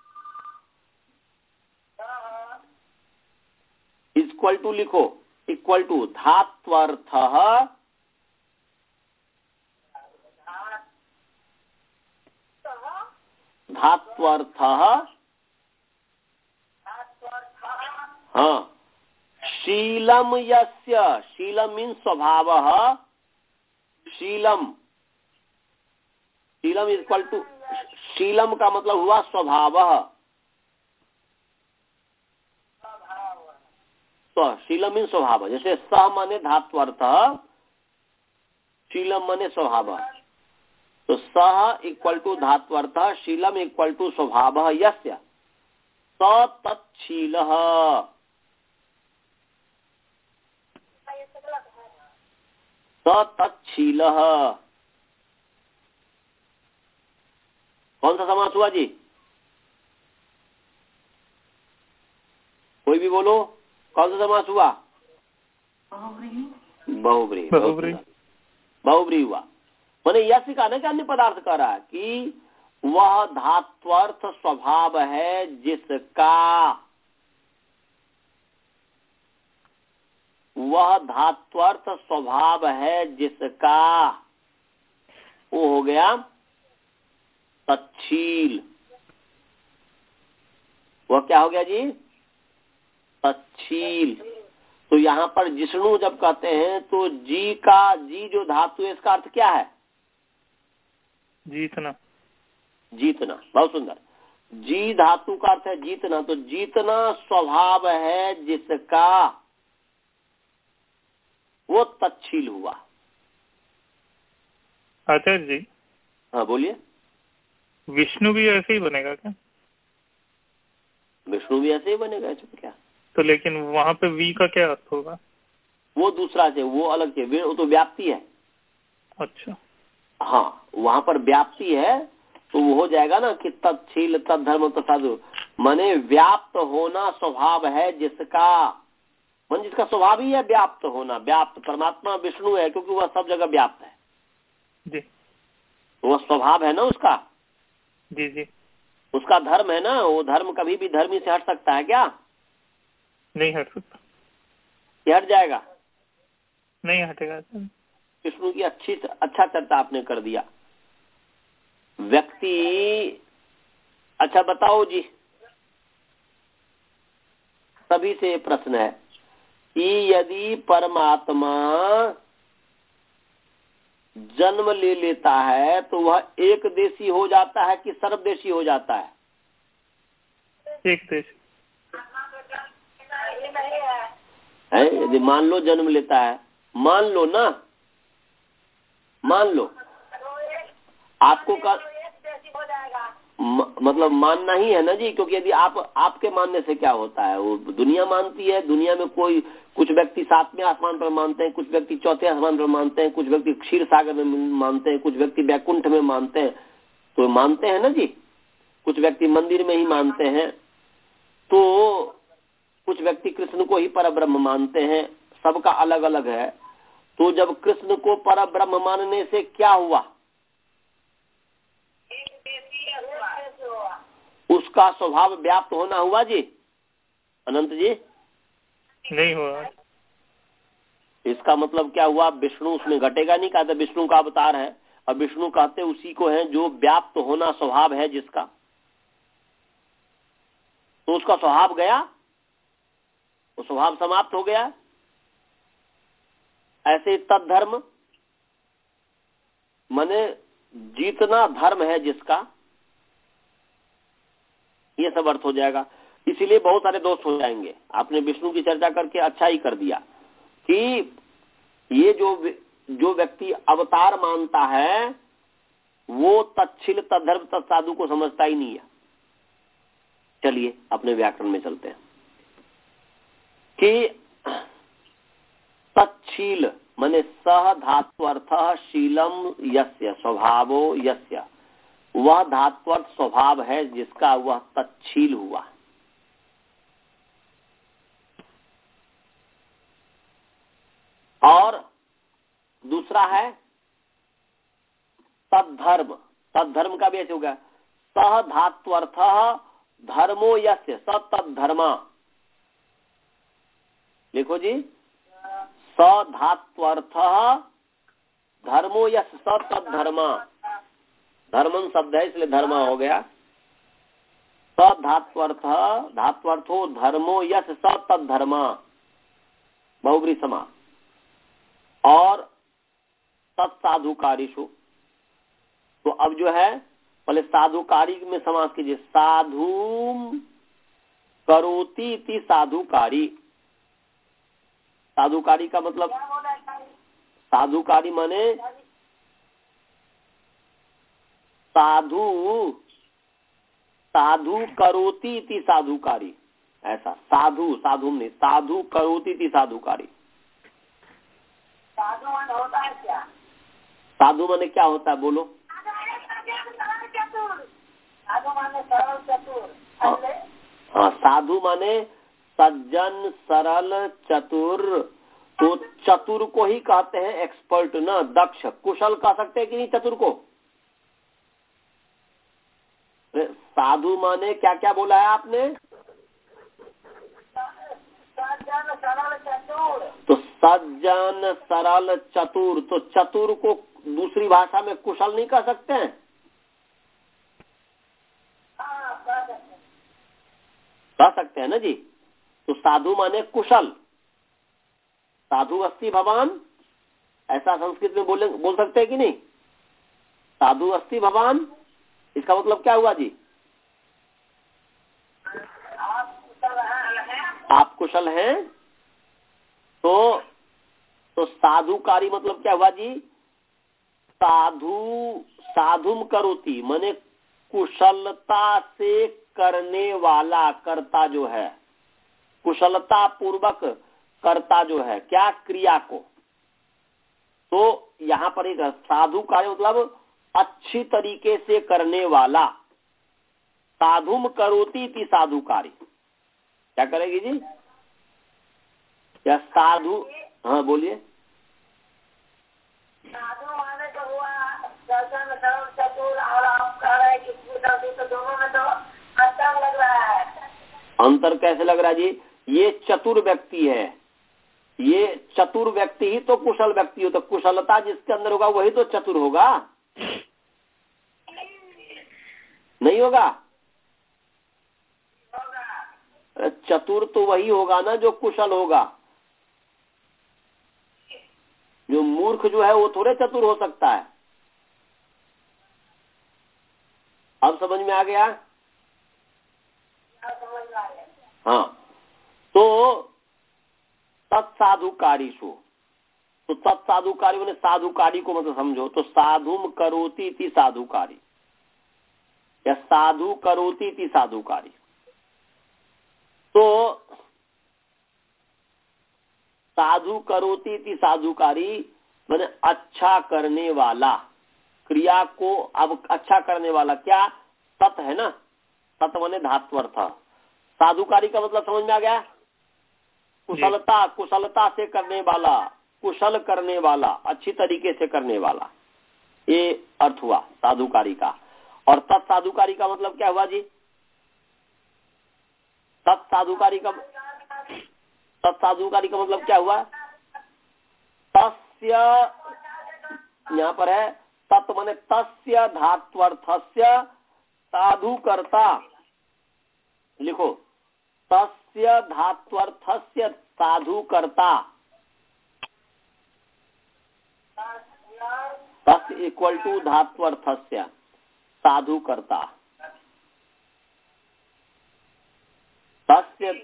इक्वल टू लिखो, इक्वल टू धात्वर्थ धात्वर्थ हाँ, शीलम यस्य, शीलम मीन स्वभाव, शीलम, शीलम इक्वल टू, शीलम का मतलब हुआ स्वभाव, तो शीलम मीन स्वभाव, जैसे सह माने धात्वर्थ, शीलम माने स्वभाव, तो सह इक्वल टू धात्वर्थ, शीलम इक्वल टू स्वभाव यस्य स तत्शीलः, स तत्शीलः। कौन सा समास हुआ जी? कोई भी बोलो, कौन सा समास हुआ? बहुब्रीहि। बहुब्रीहि बहुब्रीहि हुआ। मैंने यह सिखाने का अन्य पदार्थ कर रहा है कि वह धात्वर्थ स्वभाव है जिसका, वह धात्वर्थ स्वभाव है जिसका, वो हो गया तत्शील। वह क्या हो गया जी? तत्शील। तो यहाँ पर जिष्णु जब कहते हैं तो जी का, जी जो धातु है इसका अर्थ क्या है? जीतना। जीतना, बहुत सुंदर। जी धातु का अर्थ है जीतना, तो जीतना स्वभाव है जिसका, वो तत्शील हुआ। आचार्य जी। हाँ बोलिए। विष्णु भी ऐसे ही बनेगा क्या? विष्णु भी ऐसे ही बनेगा, ऐसे क्या? तो लेकिन वहाँ पे वी का क्या अर्थ होगा? वो दूसरा से, वो अलग से, वो तो व्याप्ति है। अच्छा। हाँ, वहाँ पर व्याप्ति है तो वो हो जाएगा ना कि तत्शील तत्धर्म तत्साधु, माने व्याप्त होना स्वभाव है जिसका, मन जिसका स्वभाव ही है व्याप्त होना। व्याप्त परमात्मा विष्णु है क्योंकि वह सब जगह व्याप्त है जी। वह स्वभाव है ना उसका। जी जी। उसका धर्म है ना, वो धर्म कभी भी धर्मी से हट सकता है क्या? नहीं हट सकता। ये हट जाएगा? नहीं हटेगा। विष्णु की अच्छी अच्छा चर्चा आपने कर दिया। व्यक्ति, अच्छा बताओ जी, सभी से प्रश्न है कि यदि परमात्मा जन्म ले लेता है तो वह एक देशी हो जाता है कि सर्वदेशी हो जाता है? एक देशी है। यदि मान लो जन्म लेता है, मान लो ना, मान लो आपको का म, मतलब मानना ही है ना जी, क्योंकि यदि आप आपके मानने से क्या होता है, वो दुनिया मानती है। दुनिया में कोई, कुछ व्यक्ति सातवें आसमान पर मानते हैं, कुछ व्यक्ति चौथे आसमान पर मानते हैं, कुछ व्यक्ति क्षीर सागर में मानते हैं, कुछ व्यक्ति वैकुंठ में मानते हैं, तो मानते हैं ना जी। कुछ व्यक्ति मंदिर में ही मानते हैं, तो कुछ व्यक्ति कृष्ण को ही परब्रह्म मानते हैं। सबका अलग अलग है। तो जब कृष्ण को परब्रह्म मानने से क्या हुआ? उसका स्वभाव व्याप्त होना हुआ जी। अनंत जी नहीं हुआ। इसका मतलब क्या हुआ? विष्णु उसमें घटेगा नहीं, कहते विष्णु का अवतार है, और विष्णु कहते उसी को है जो व्याप्त होना स्वभाव है जिसका। तो उसका स्वभाव गया, वो स्वभाव समाप्त हो गया। ऐसे तद्धर्म माने जितना धर्म है जिसका, ये सब अर्थ हो जाएगा। इसीलिए बहुत सारे दोष हो जाएंगे। आपने विष्णु की चर्चा करके अच्छा ही कर दिया कि ये जो जो व्यक्ति अवतार मानता है वो तच्छिल तद्धर्म तत्साधु को समझता ही नहीं है। चलिए अपने व्याकरण में चलते हैं कि तच्छील माने सह धात्वर्थ शीलम यस्य स्वभावो यस्य, वह धात्वर्थ स्वभाव है जिसका वह तच्छील हुआ। और दूसरा है तद्धर्म। तद्धर्म का भी ऐसे होगा सह धात्वर्थ धर्मो यस्य स तद्धर्मा। लिखो जी, स धात्वर्थ धर्मो यस्य स तद्धर्मा। धर्मन शब्द है इसलिए धर्मा हो गया। स धात्वर्थ धात्वर्थो धर्मो यस्य स तद्धर्मा, बहुब्री समास। और तत्साधुकारीषु, तो अब जो है पहले साधुकारी में समास कीजिए। साधु करोति इति साधुकारी। साधुकारी का मतलब, साधुकारी माने साधु साधु करोति इति साधुकारी, ऐसा। साधु साधु में साधु करोति इति साधुकारी। साधु मन होता है क्या? साधु माने क्या होता है बोलो? साधु माने सरल चतुर। हाँ, साधु माने सज्जन सरल चतुर। तो चतुर को ही कहते हैं एक्सपर्ट ना, दक्ष कुशल कह सकते हैं कि नहीं चतुर को? साधु माने क्या क्या बोला है आपने? सज्जन सरल चतुर। तो सज्जन सरल चतुर, तो चतुर को दूसरी भाषा में कुशल नहीं कह सकते हैं? कह सकते हैं ना जी। तो साधु माने कुशल। साधु अस्ति भवान, ऐसा संस्कृत में बोले बोल सकते हैं कि नहीं? साधु अस्ति भवान, इसका मतलब क्या हुआ जी? आप कुशल हैं। तो तो साधुकारी मतलब क्या हुआ जी? साधु साधुम करोति माने कुशलता से करने वाला, कर्ता जो है, कुशलता पूर्वक करता जो है क्या, क्रिया को। तो यहाँ पर एक साधु कार्य मतलब अच्छी तरीके से करने वाला। साधुम करोति इति साधुकारी, क्या करेगी जी? या साधु, हाँ बोलिए। साधु माने तो हुआ सज्जन सरल चतुर, और आप कह रहे हैं कि तो दोनों में तो अंतर लग रहा है। अंतर कैसे लग रहा है जी? ये चतुर व्यक्ति है, ये चतुर व्यक्ति ही तो कुशल व्यक्ति हो। तो कुशलता जिसके अंदर होगा वही तो चतुर होगा, नहीं होगा? चतुर तो वही होगा ना जो कुशल होगा। जो मूर्ख जो है वो थोड़े चतुर हो सकता है। अब समझ में आ गया? हाँ, तो तत्साधुकारीषु, तो तत्साधुकारी मैंने साधुकारी को मतलब समझो। तो साधुम करोति इति साधुकारी, या साधु करोति इति साधुकारी। तो साधु करोति इति साधुकारी मैंने अच्छा करने वाला, क्रिया को अब अच्छा करने वाला। क्या तत् है ना, तत् माने धात्वर्थ। साधुकारी का मतलब समझ में आ गया? कुशलता, कुशलता से करने वाला, कुशल करने वाला, अच्छी तरीके से करने वाला, ये अर्थ हुआ साधुकारी का। और तत्साधुकारी का मतलब क्या हुआ जी? तत्साधुकारी का तत्साधुकारी का मतलब क्या हुआ? तस्य, यहाँ पर है तत् माने तस्य धात्वर्थस्य साधुकर्ता। लिखो, तस्य धात्वर्थस्य साधुकर्ता। तस्य इक्वल टू धात्वर्थस्य साधु कर्ता, तस्य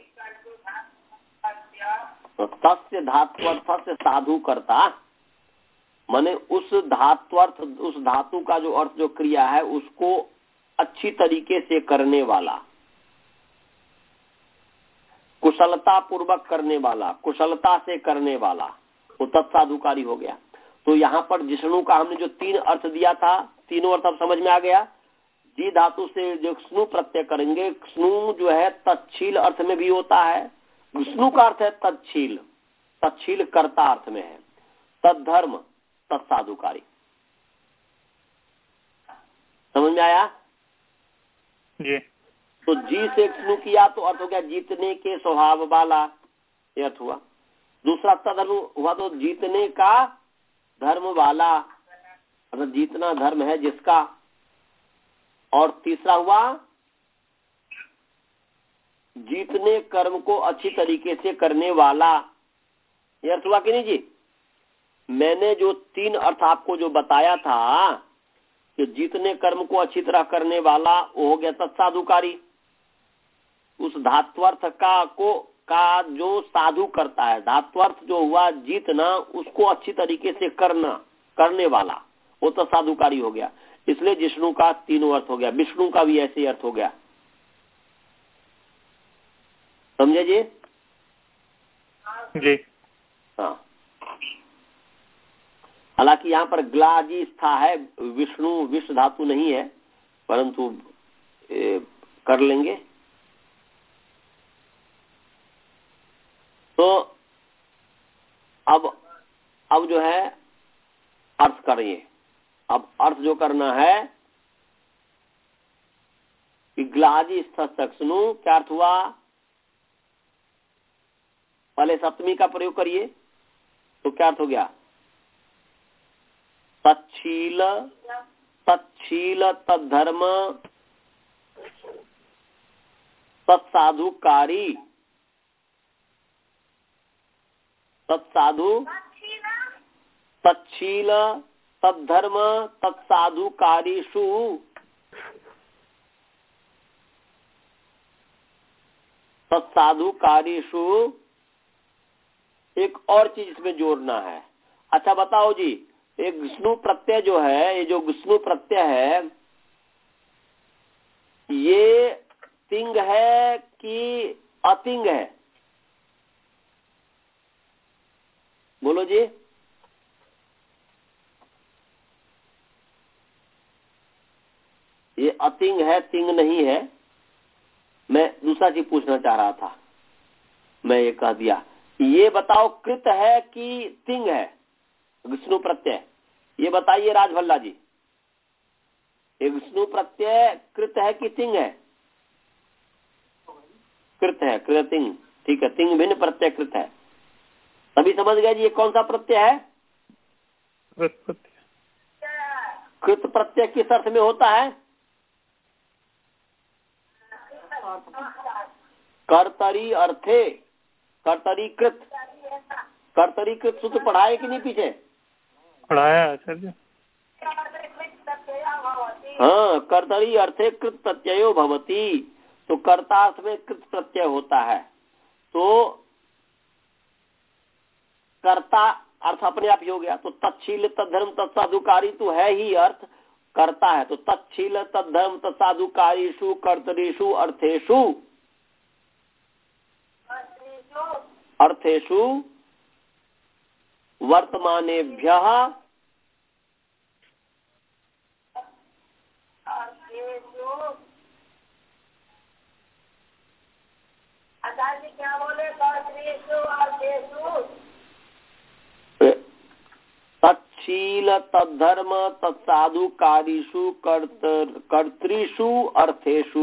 तस्य धात्वर्थस्य साधु कर्ता माने उस धात्वर्थ, उस धातु का जो अर्थ, जो क्रिया है उसको अच्छी तरीके से करने वाला, कुशलता पूर्वक करने वाला, कुशलता से करने वाला, वो तत्साधुकारी हो गया। तो यहाँ पर जिष्णु का हमने जो तीन अर्थ दिया था, तीनों अर्थ अब समझ में आ गया। जी धातु से जो स्नु प्रत्यय करेंगे, स्नु जो है तत्शील अर्थ में भी होता है। स्नु का अर्थ है तत्शील, तत्शील कर्ता अर्थ में है। तद्धर्म तत्साधुकारी, समझ में आया जी। तो जी से स्नु किया तो अर्थ हो गया जीतने के स्वभाव वाला, ये अर्थ हुआ। दूसरा तद्धर्म हुआ तो जीतने का धर्म वाला, अर्थात जीतना धर्म है जिसका। और तीसरा हुआ जीतने कर्म को अच्छी तरीके से करने वाला, ये अर्थ हुआ कि नहीं जी। मैंने जो तीन अर्थ आपको जो बताया था कि जीतने कर्म को अच्छी तरह करने वाला, वो हो गया तत्साधुकारी। उस धात्वर्थ का को का जो साधु करता है, धात्वर्थ जो हुआ जीतना, उसको अच्छी तरीके से करना, करने वाला, वो तो साधुकारी हो गया। इसलिए जिष्णु का तीनों अर्थ हो गया, विष्णु का भी ऐसे ही अर्थ हो गया। समझे जी? जी हाँ। हालांकि यहाँ पर ग्लाजी स्था है, विष्णु विश्व धातु नहीं है, परंतु ए, कर लेंगे। तो अब अब जो है अर्थ करिए। अब अर्थ जो करना है कि ग्लाजी स्थनु, क्या अर्थ हुआ? पहले सप्तमी का प्रयोग करिए तो क्या अर्थ हो गया? तच्छील, तच्छील तद्धर्म तत्साधुकारी, तत्साधु तच्छील तद्धर्म तत्साधुकारीषु तत्साधुकारीषु एक और चीज इसमें जोड़ना है। अच्छा बताओ जी, एक विष्णु प्रत्यय जो है, ये जो विष्णु प्रत्यय है, ये तिंग है कि अतिंग है? बोलो जी। ये अतिंग है, तिंग नहीं है। मैं दूसरा चीज पूछना चाह रहा था, मैं ये कह दिया। ये बताओ कृत है कि तिंग है विष्णु प्रत्यय? ये बताइए राजभल्ला जी, ये विष्णु प्रत्यय कृत है कि तिंग है? कृत है, कृत तिंग, ठीक है। तिंग भिन्न प्रत्यय कृत है, तभी समझ गए जी ये कौन सा प्रत्यय है? कृत प्रत्यय। कृत प्रत्यय किस अर्थ में होता है? कर्तरी अर्थे, कर्तरी कृत, कर्तरी कृत सूत्र पढ़ाए कि नहीं पीछे? पढ़ाया आचार्य। हाँ, कर्तरी अर्थे कृत प्रत्ययो भवति, तो कर्ता अर्थ में कृत प्रत्यय होता है। तो कर्ता अर्थ अपने आप ही हो गया। तो तत्शील तद्धर्म तत्साधुकारी तो है ही अर्थ, करता है। तो तत्शील तद्धर्म तत्साधुकारीषु कर्तरीषु अर्थेषु अर्थेषु वर्तमानेभ्यः क्या बोले? तत्शील तद्धर्म तत्साधुकारीषु कर्तृषु अर्थेषु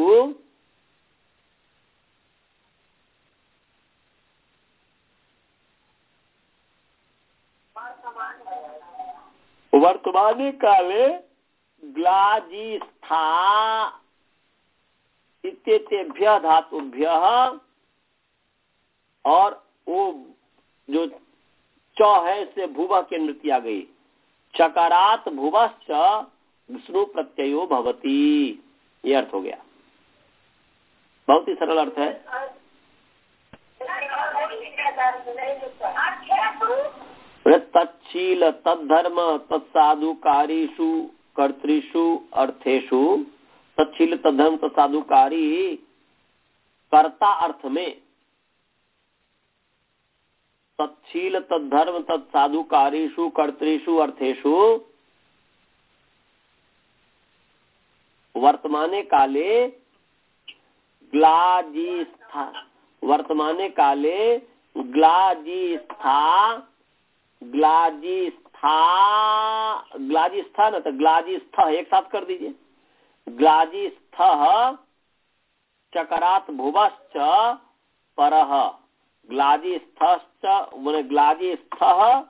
वर्तमाने काले ग्लाजिस्था इत्येतेभ्यः धातुभ्यः, और वो जो च है इससे भूवा के नृत्य आ गई, चकारात भुवश्च विष्णु प्रत्ययो भवति। ये अर्थ हो गया, बहुत ही सरल अर्थ है। तच्छील तद्धर्म तत्साधुकारीषु कर्तृषु अर्थेषु, तच्छील तद्धर्म तत्साधुकारी कर्ता अर्थ में, तच्छील तद्धर्म तत्साधुकारीषु कर्तृषु अर्थेषु वर्तमाने काले ग्लाजिस्था, वर्तमाने काले ग्लाजिस्था, ग्लाजिस्था, ग्लाजिस्था न तो ग्लाजिस्थ, एक साथ कर दीजिए, ग्लाजिस्थ चकरात भुवश्च परः, ग्लाजिस्थश्च माने ग्लाजिस्थ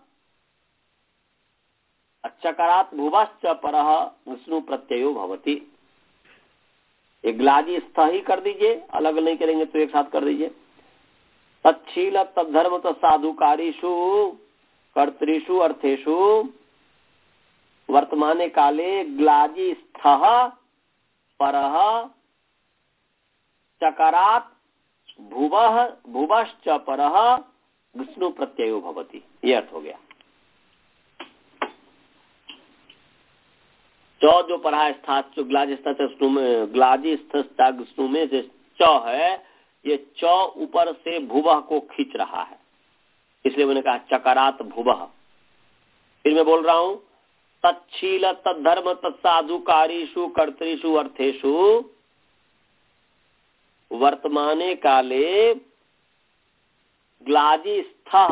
चकरात भुवश्च परः विष्णु प्रत्ययो भवति। एक ग्लाजिस्थ ही कर दीजिए, अलग नहीं करेंगे तो एक साथ कर दीजिए। तच्छील तद्धर्म तत्साधुकारीषु कर्तृषु अर्थेषु वर्तमाने काले ग्लाजिस्थः परः चकारात भुवः भुवश्च परः विष्णु प्रत्ययो भवति। ये अर्थ हो गया। च जो पढ़ा स्था ग्लाजिस्थ में, ग्लाजिस्थ विष्णु में से च है, ये च ऊपर से भुवः को खींच रहा है, इसलिए मैंने कहा चकारात भुवः। फिर मैं बोल रहा हूं तच्छील तद्धर्म तत्साधुकारीषु कर्तृषु अर्थेषु वर्तमाने काले ग्लाजिस्थः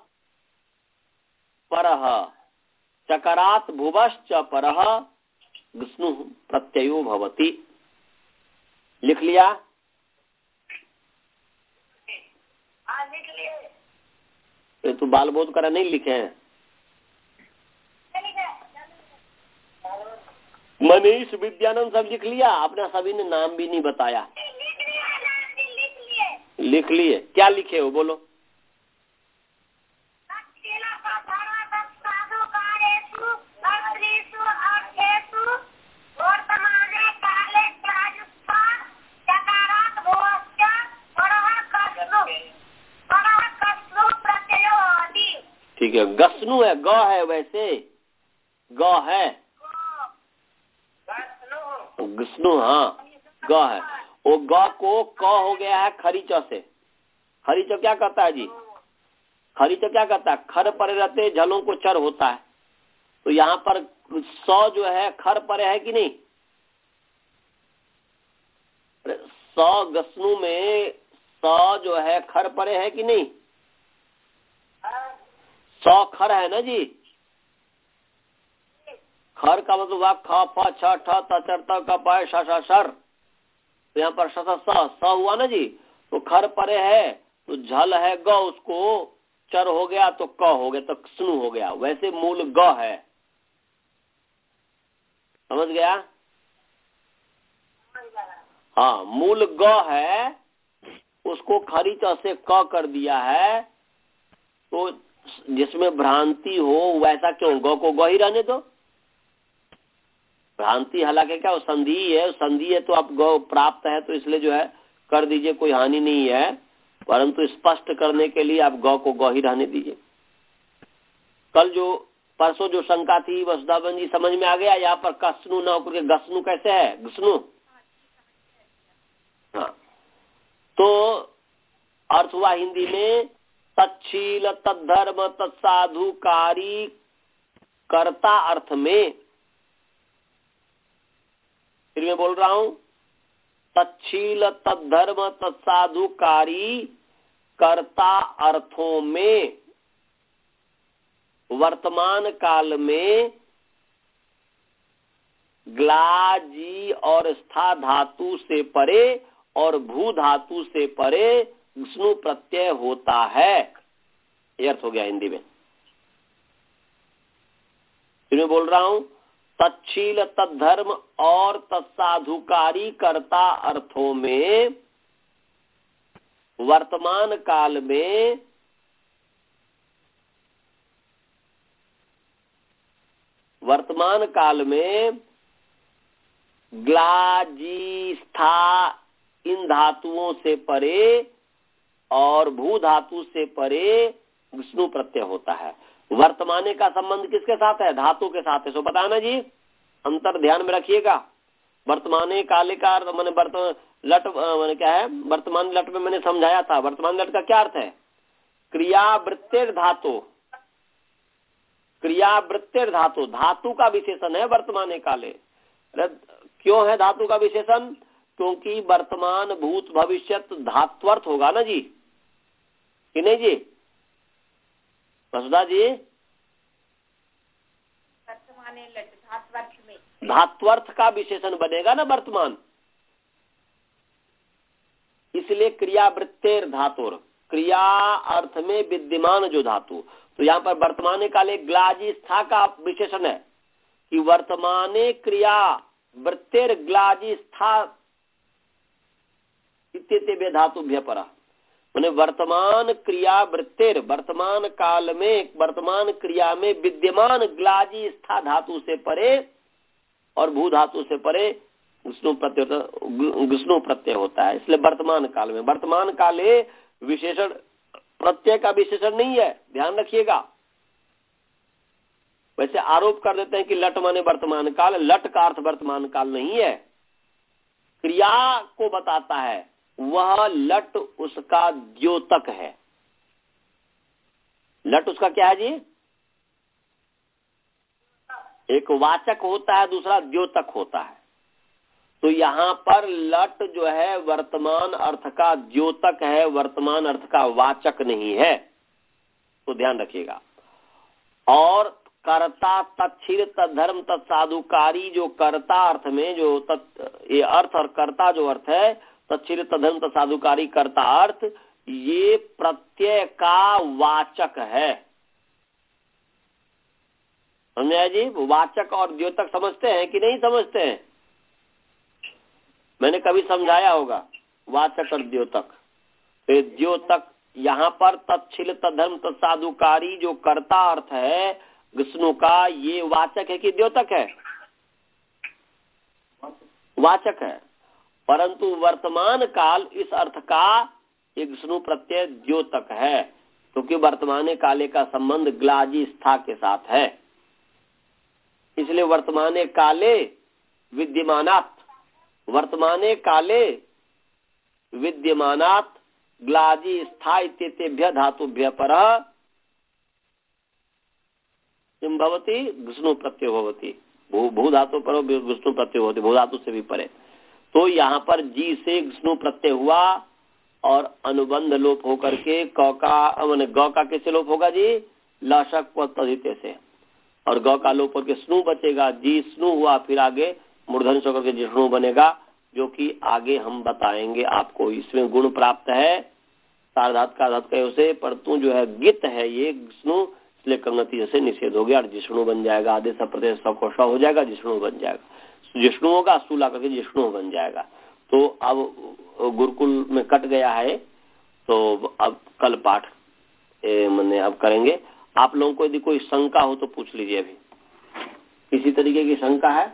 परः चकारात भुवश्च परः विष्णु प्रत्ययो भवति। लिख लिया? हाँ लिख लिए। ये तो बाल बोध करा नहीं लिखे हैं। मनीष विद्यानंद सब लिख लिया? आपने सभी ने नाम भी नहीं बताया। लिख लिए? क्या लिखे हो बोलो? ठीक है, गस्नु है, ग है, वैसे ग है, गस्नु, हाँ ग है। वो ग को क हो गया है खरीच से। खरीच क्या करता है जी? खरीच क्या करता है? खर पर रहते झलों को चर होता है। तो यहाँ पर स जो है खर पर है कि नहीं? स गस्नु में स जो है खर पर है कि नहीं? स खर है ना जी। खर का मतलब हुआ ख फ छ ठ त चर त क प श श सर। तो यहाँ पर स स स हुआ ना जी। तो खर परे है तो झल है ग, उसको चर हो गया तो क हो गया, तो स्नु हो गया। वैसे मूल ग है, समझ गया? हाँ, मूल ग है, उसको खरीच से क कर दिया है। तो जिसमें भ्रांति हो वैसा क्यों, ग को ग ही रहने दो। भ्रांति हालांकि क्या संधि है, संधि है तो आप ग प्राप्त है तो इसलिए जो है कर दीजिए, कोई हानि नहीं है। परंतु स्पष्ट करने के लिए आप ग को ग ही रहने दीजिए। कल जो परसों जो शंका थी वसुधावन जी समझ में आ गया? यहाँ पर कसनु न होकर के गस्नु कैसे है? गस्नु। हाँ, तो अर्थ हुआ हिंदी में तच्छील तद्धर्म तत्साधुकारी कर्ता अर्थ में। फिर मैं बोल रहा हूं तच्छील तद्धर्म तत्साधुकारी कर्ता अर्थों में वर्तमान काल में ग्लाजी और स्था धातु से परे और भू धातु से परे विष्णु प्रत्यय होता है। यह अर्थ हो गया हिंदी में। फिर मैं बोल रहा हूं तच्छील तद्धर्म और तत्साधुकारी कर्ता अर्थों में वर्तमान काल में वर्तमान काल में ग्लाजी स्था इन धातुओं से परे और भू धातु से परे विष्णु प्रत्यय होता है। वर्तमाने का संबंध किसके साथ है? धातु के साथ है। सो पता ना जी, अंतर ध्यान में रखिएगा। वर्तमाने काले का मैंने वर्तमान लट मैंने क्या है, वर्तमान लट में मैंने समझाया था। वर्तमान लट का क्या अर्थ है? क्रियावृत्तिर धातु, क्रियावृत्तिर धातु, धातु का विशेषण है वर्तमाने काले। क्यों है धातु का विशेषण? क्योंकि वर्तमान भूत भविष्यत धात्वर्थ होगा ना जी, कि नहीं जी वसुधा जी? वर्तमाने लट धात्वर्थ में धात्वर्थ का विशेषण बनेगा ना वर्तमान, इसलिए क्रियावृत्तिर धातुर, क्रिया अर्थ में विद्यमान जो धातु। तो यहाँ पर वर्तमाने काले ग्लाजी स्था का विशेषण है कि वर्तमाने क्रिया वृत्तिर ग्लाजी स्था इत्येते धातुभ्य परा, मैंने वर्तमान क्रिया वृत्तिर, वर्तमान काल में वर्तमान क्रिया में विद्यमान ग्लाजी स्था धातु से परे और भू धातु से परे विष्णु प्रत्यय विष्णु प्रत्यय होता है। इसलिए वर्तमान काल में, वर्तमान काले विशेषण प्रत्यय का विशेषण नहीं है, ध्यान रखिएगा। वैसे आरोप कर देते हैं कि लट माने वर्तमान काल, लट का अर्थ वर्तमान काल नहीं है, क्रिया को बताता है। वह लट उसका द्योतक है। लट उसका क्या है जी? एक वाचक होता है, दूसरा द्योतक होता है। तो यहाँ पर लट जो है वर्तमान अर्थ का द्योतक है, वर्तमान अर्थ का वाचक नहीं है, तो ध्यान रखिएगा। और कर्ता तत्क्षीर तद्धर्म तत्साधुकारी, जो कर्ता अर्थ में जो तत् ये अर्थ और कर्ता जो अर्थ है, तत्क्षीर तद्धर्म तत्साधुकारी कर्ता अर्थ, ये प्रत्यय का वाचक है। समझे जी? वाचक और द्योतक समझते हैं कि नहीं समझते हैं? मैंने कभी समझाया होगा वाचक और द्योतक। तो द्योतक यहाँ पर तत्क्षील तद्धर्म तत्साधुकारी जो कर्ता अर्थ है विष्णु का, ये वाचक है कि द्योतक है? वाचक है। परंतु वर्तमान काल इस अर्थ का एक विष्णु प्रत्यय द्योतक है, क्योंकि वर्तमाने काले का संबंध ग्लाजी स्था के साथ है। इसलिए वर्तमाने काले विद्यमानात्, वर्तमाने काले विद्यमानात् ग्लाजी स्था इत्येतेभ्य धातुभ्य परः किं भवति? विष्णु प्रत्यय भवति। भू भू धातु पर विष्णु प्रत्यय होती, भू धातु से भी परे। तो यहाँ पर जी से विष्णु प्रत्यय हुआ और अनुबंध लोप होकर के क का मैंने ग का कैसे लोप होगा जी? लाशक पदिते से, और ग का लोप होकर स्नु बचेगा, जी स्नु हुआ, फिर आगे मूर्धन्य होकर के जिष्णु बनेगा, जो कि आगे हम बताएंगे आपको। इसमें गुण प्राप्त है सार्वधातु का धातु से, परंतु जो है गित है ये विष्णु, इसलिए कर्मति जैसे निषेध हो गया और जिष्णु बन जाएगा। आदेश प्रदेश सकोशा हो जाएगा, जिष्णु बन जाएगा। जिष्णु होगा सूला करके जिष्णु बन जाएगा। तो अब गुरुकुल में कट गया है, तो अब कल पाठ मैंने अब करेंगे। आप लोगों को यदि कोई शंका हो तो पूछ लीजिए। अभी किसी तरीके की शंका है?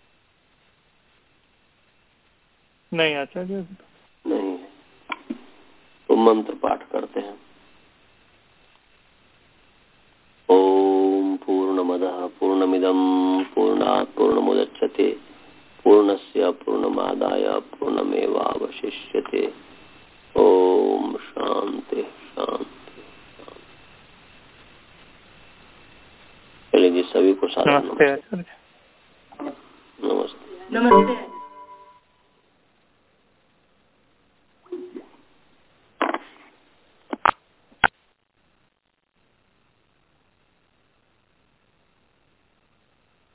नहीं आचार्य नहीं है, तो मंत्र पाठ करते हैं। ओम पूर्णमदः पूर्णमिदं पूर्णात् पूर्णमुदच्यते पूर्णस्य पूर्णमादाय पूर्णमेवावशिष्यते। ओम शांति शांति शांति। चलिए जी, सभी को सादर नमस्ते। नमस्ते नमस्ते। नमस्ते।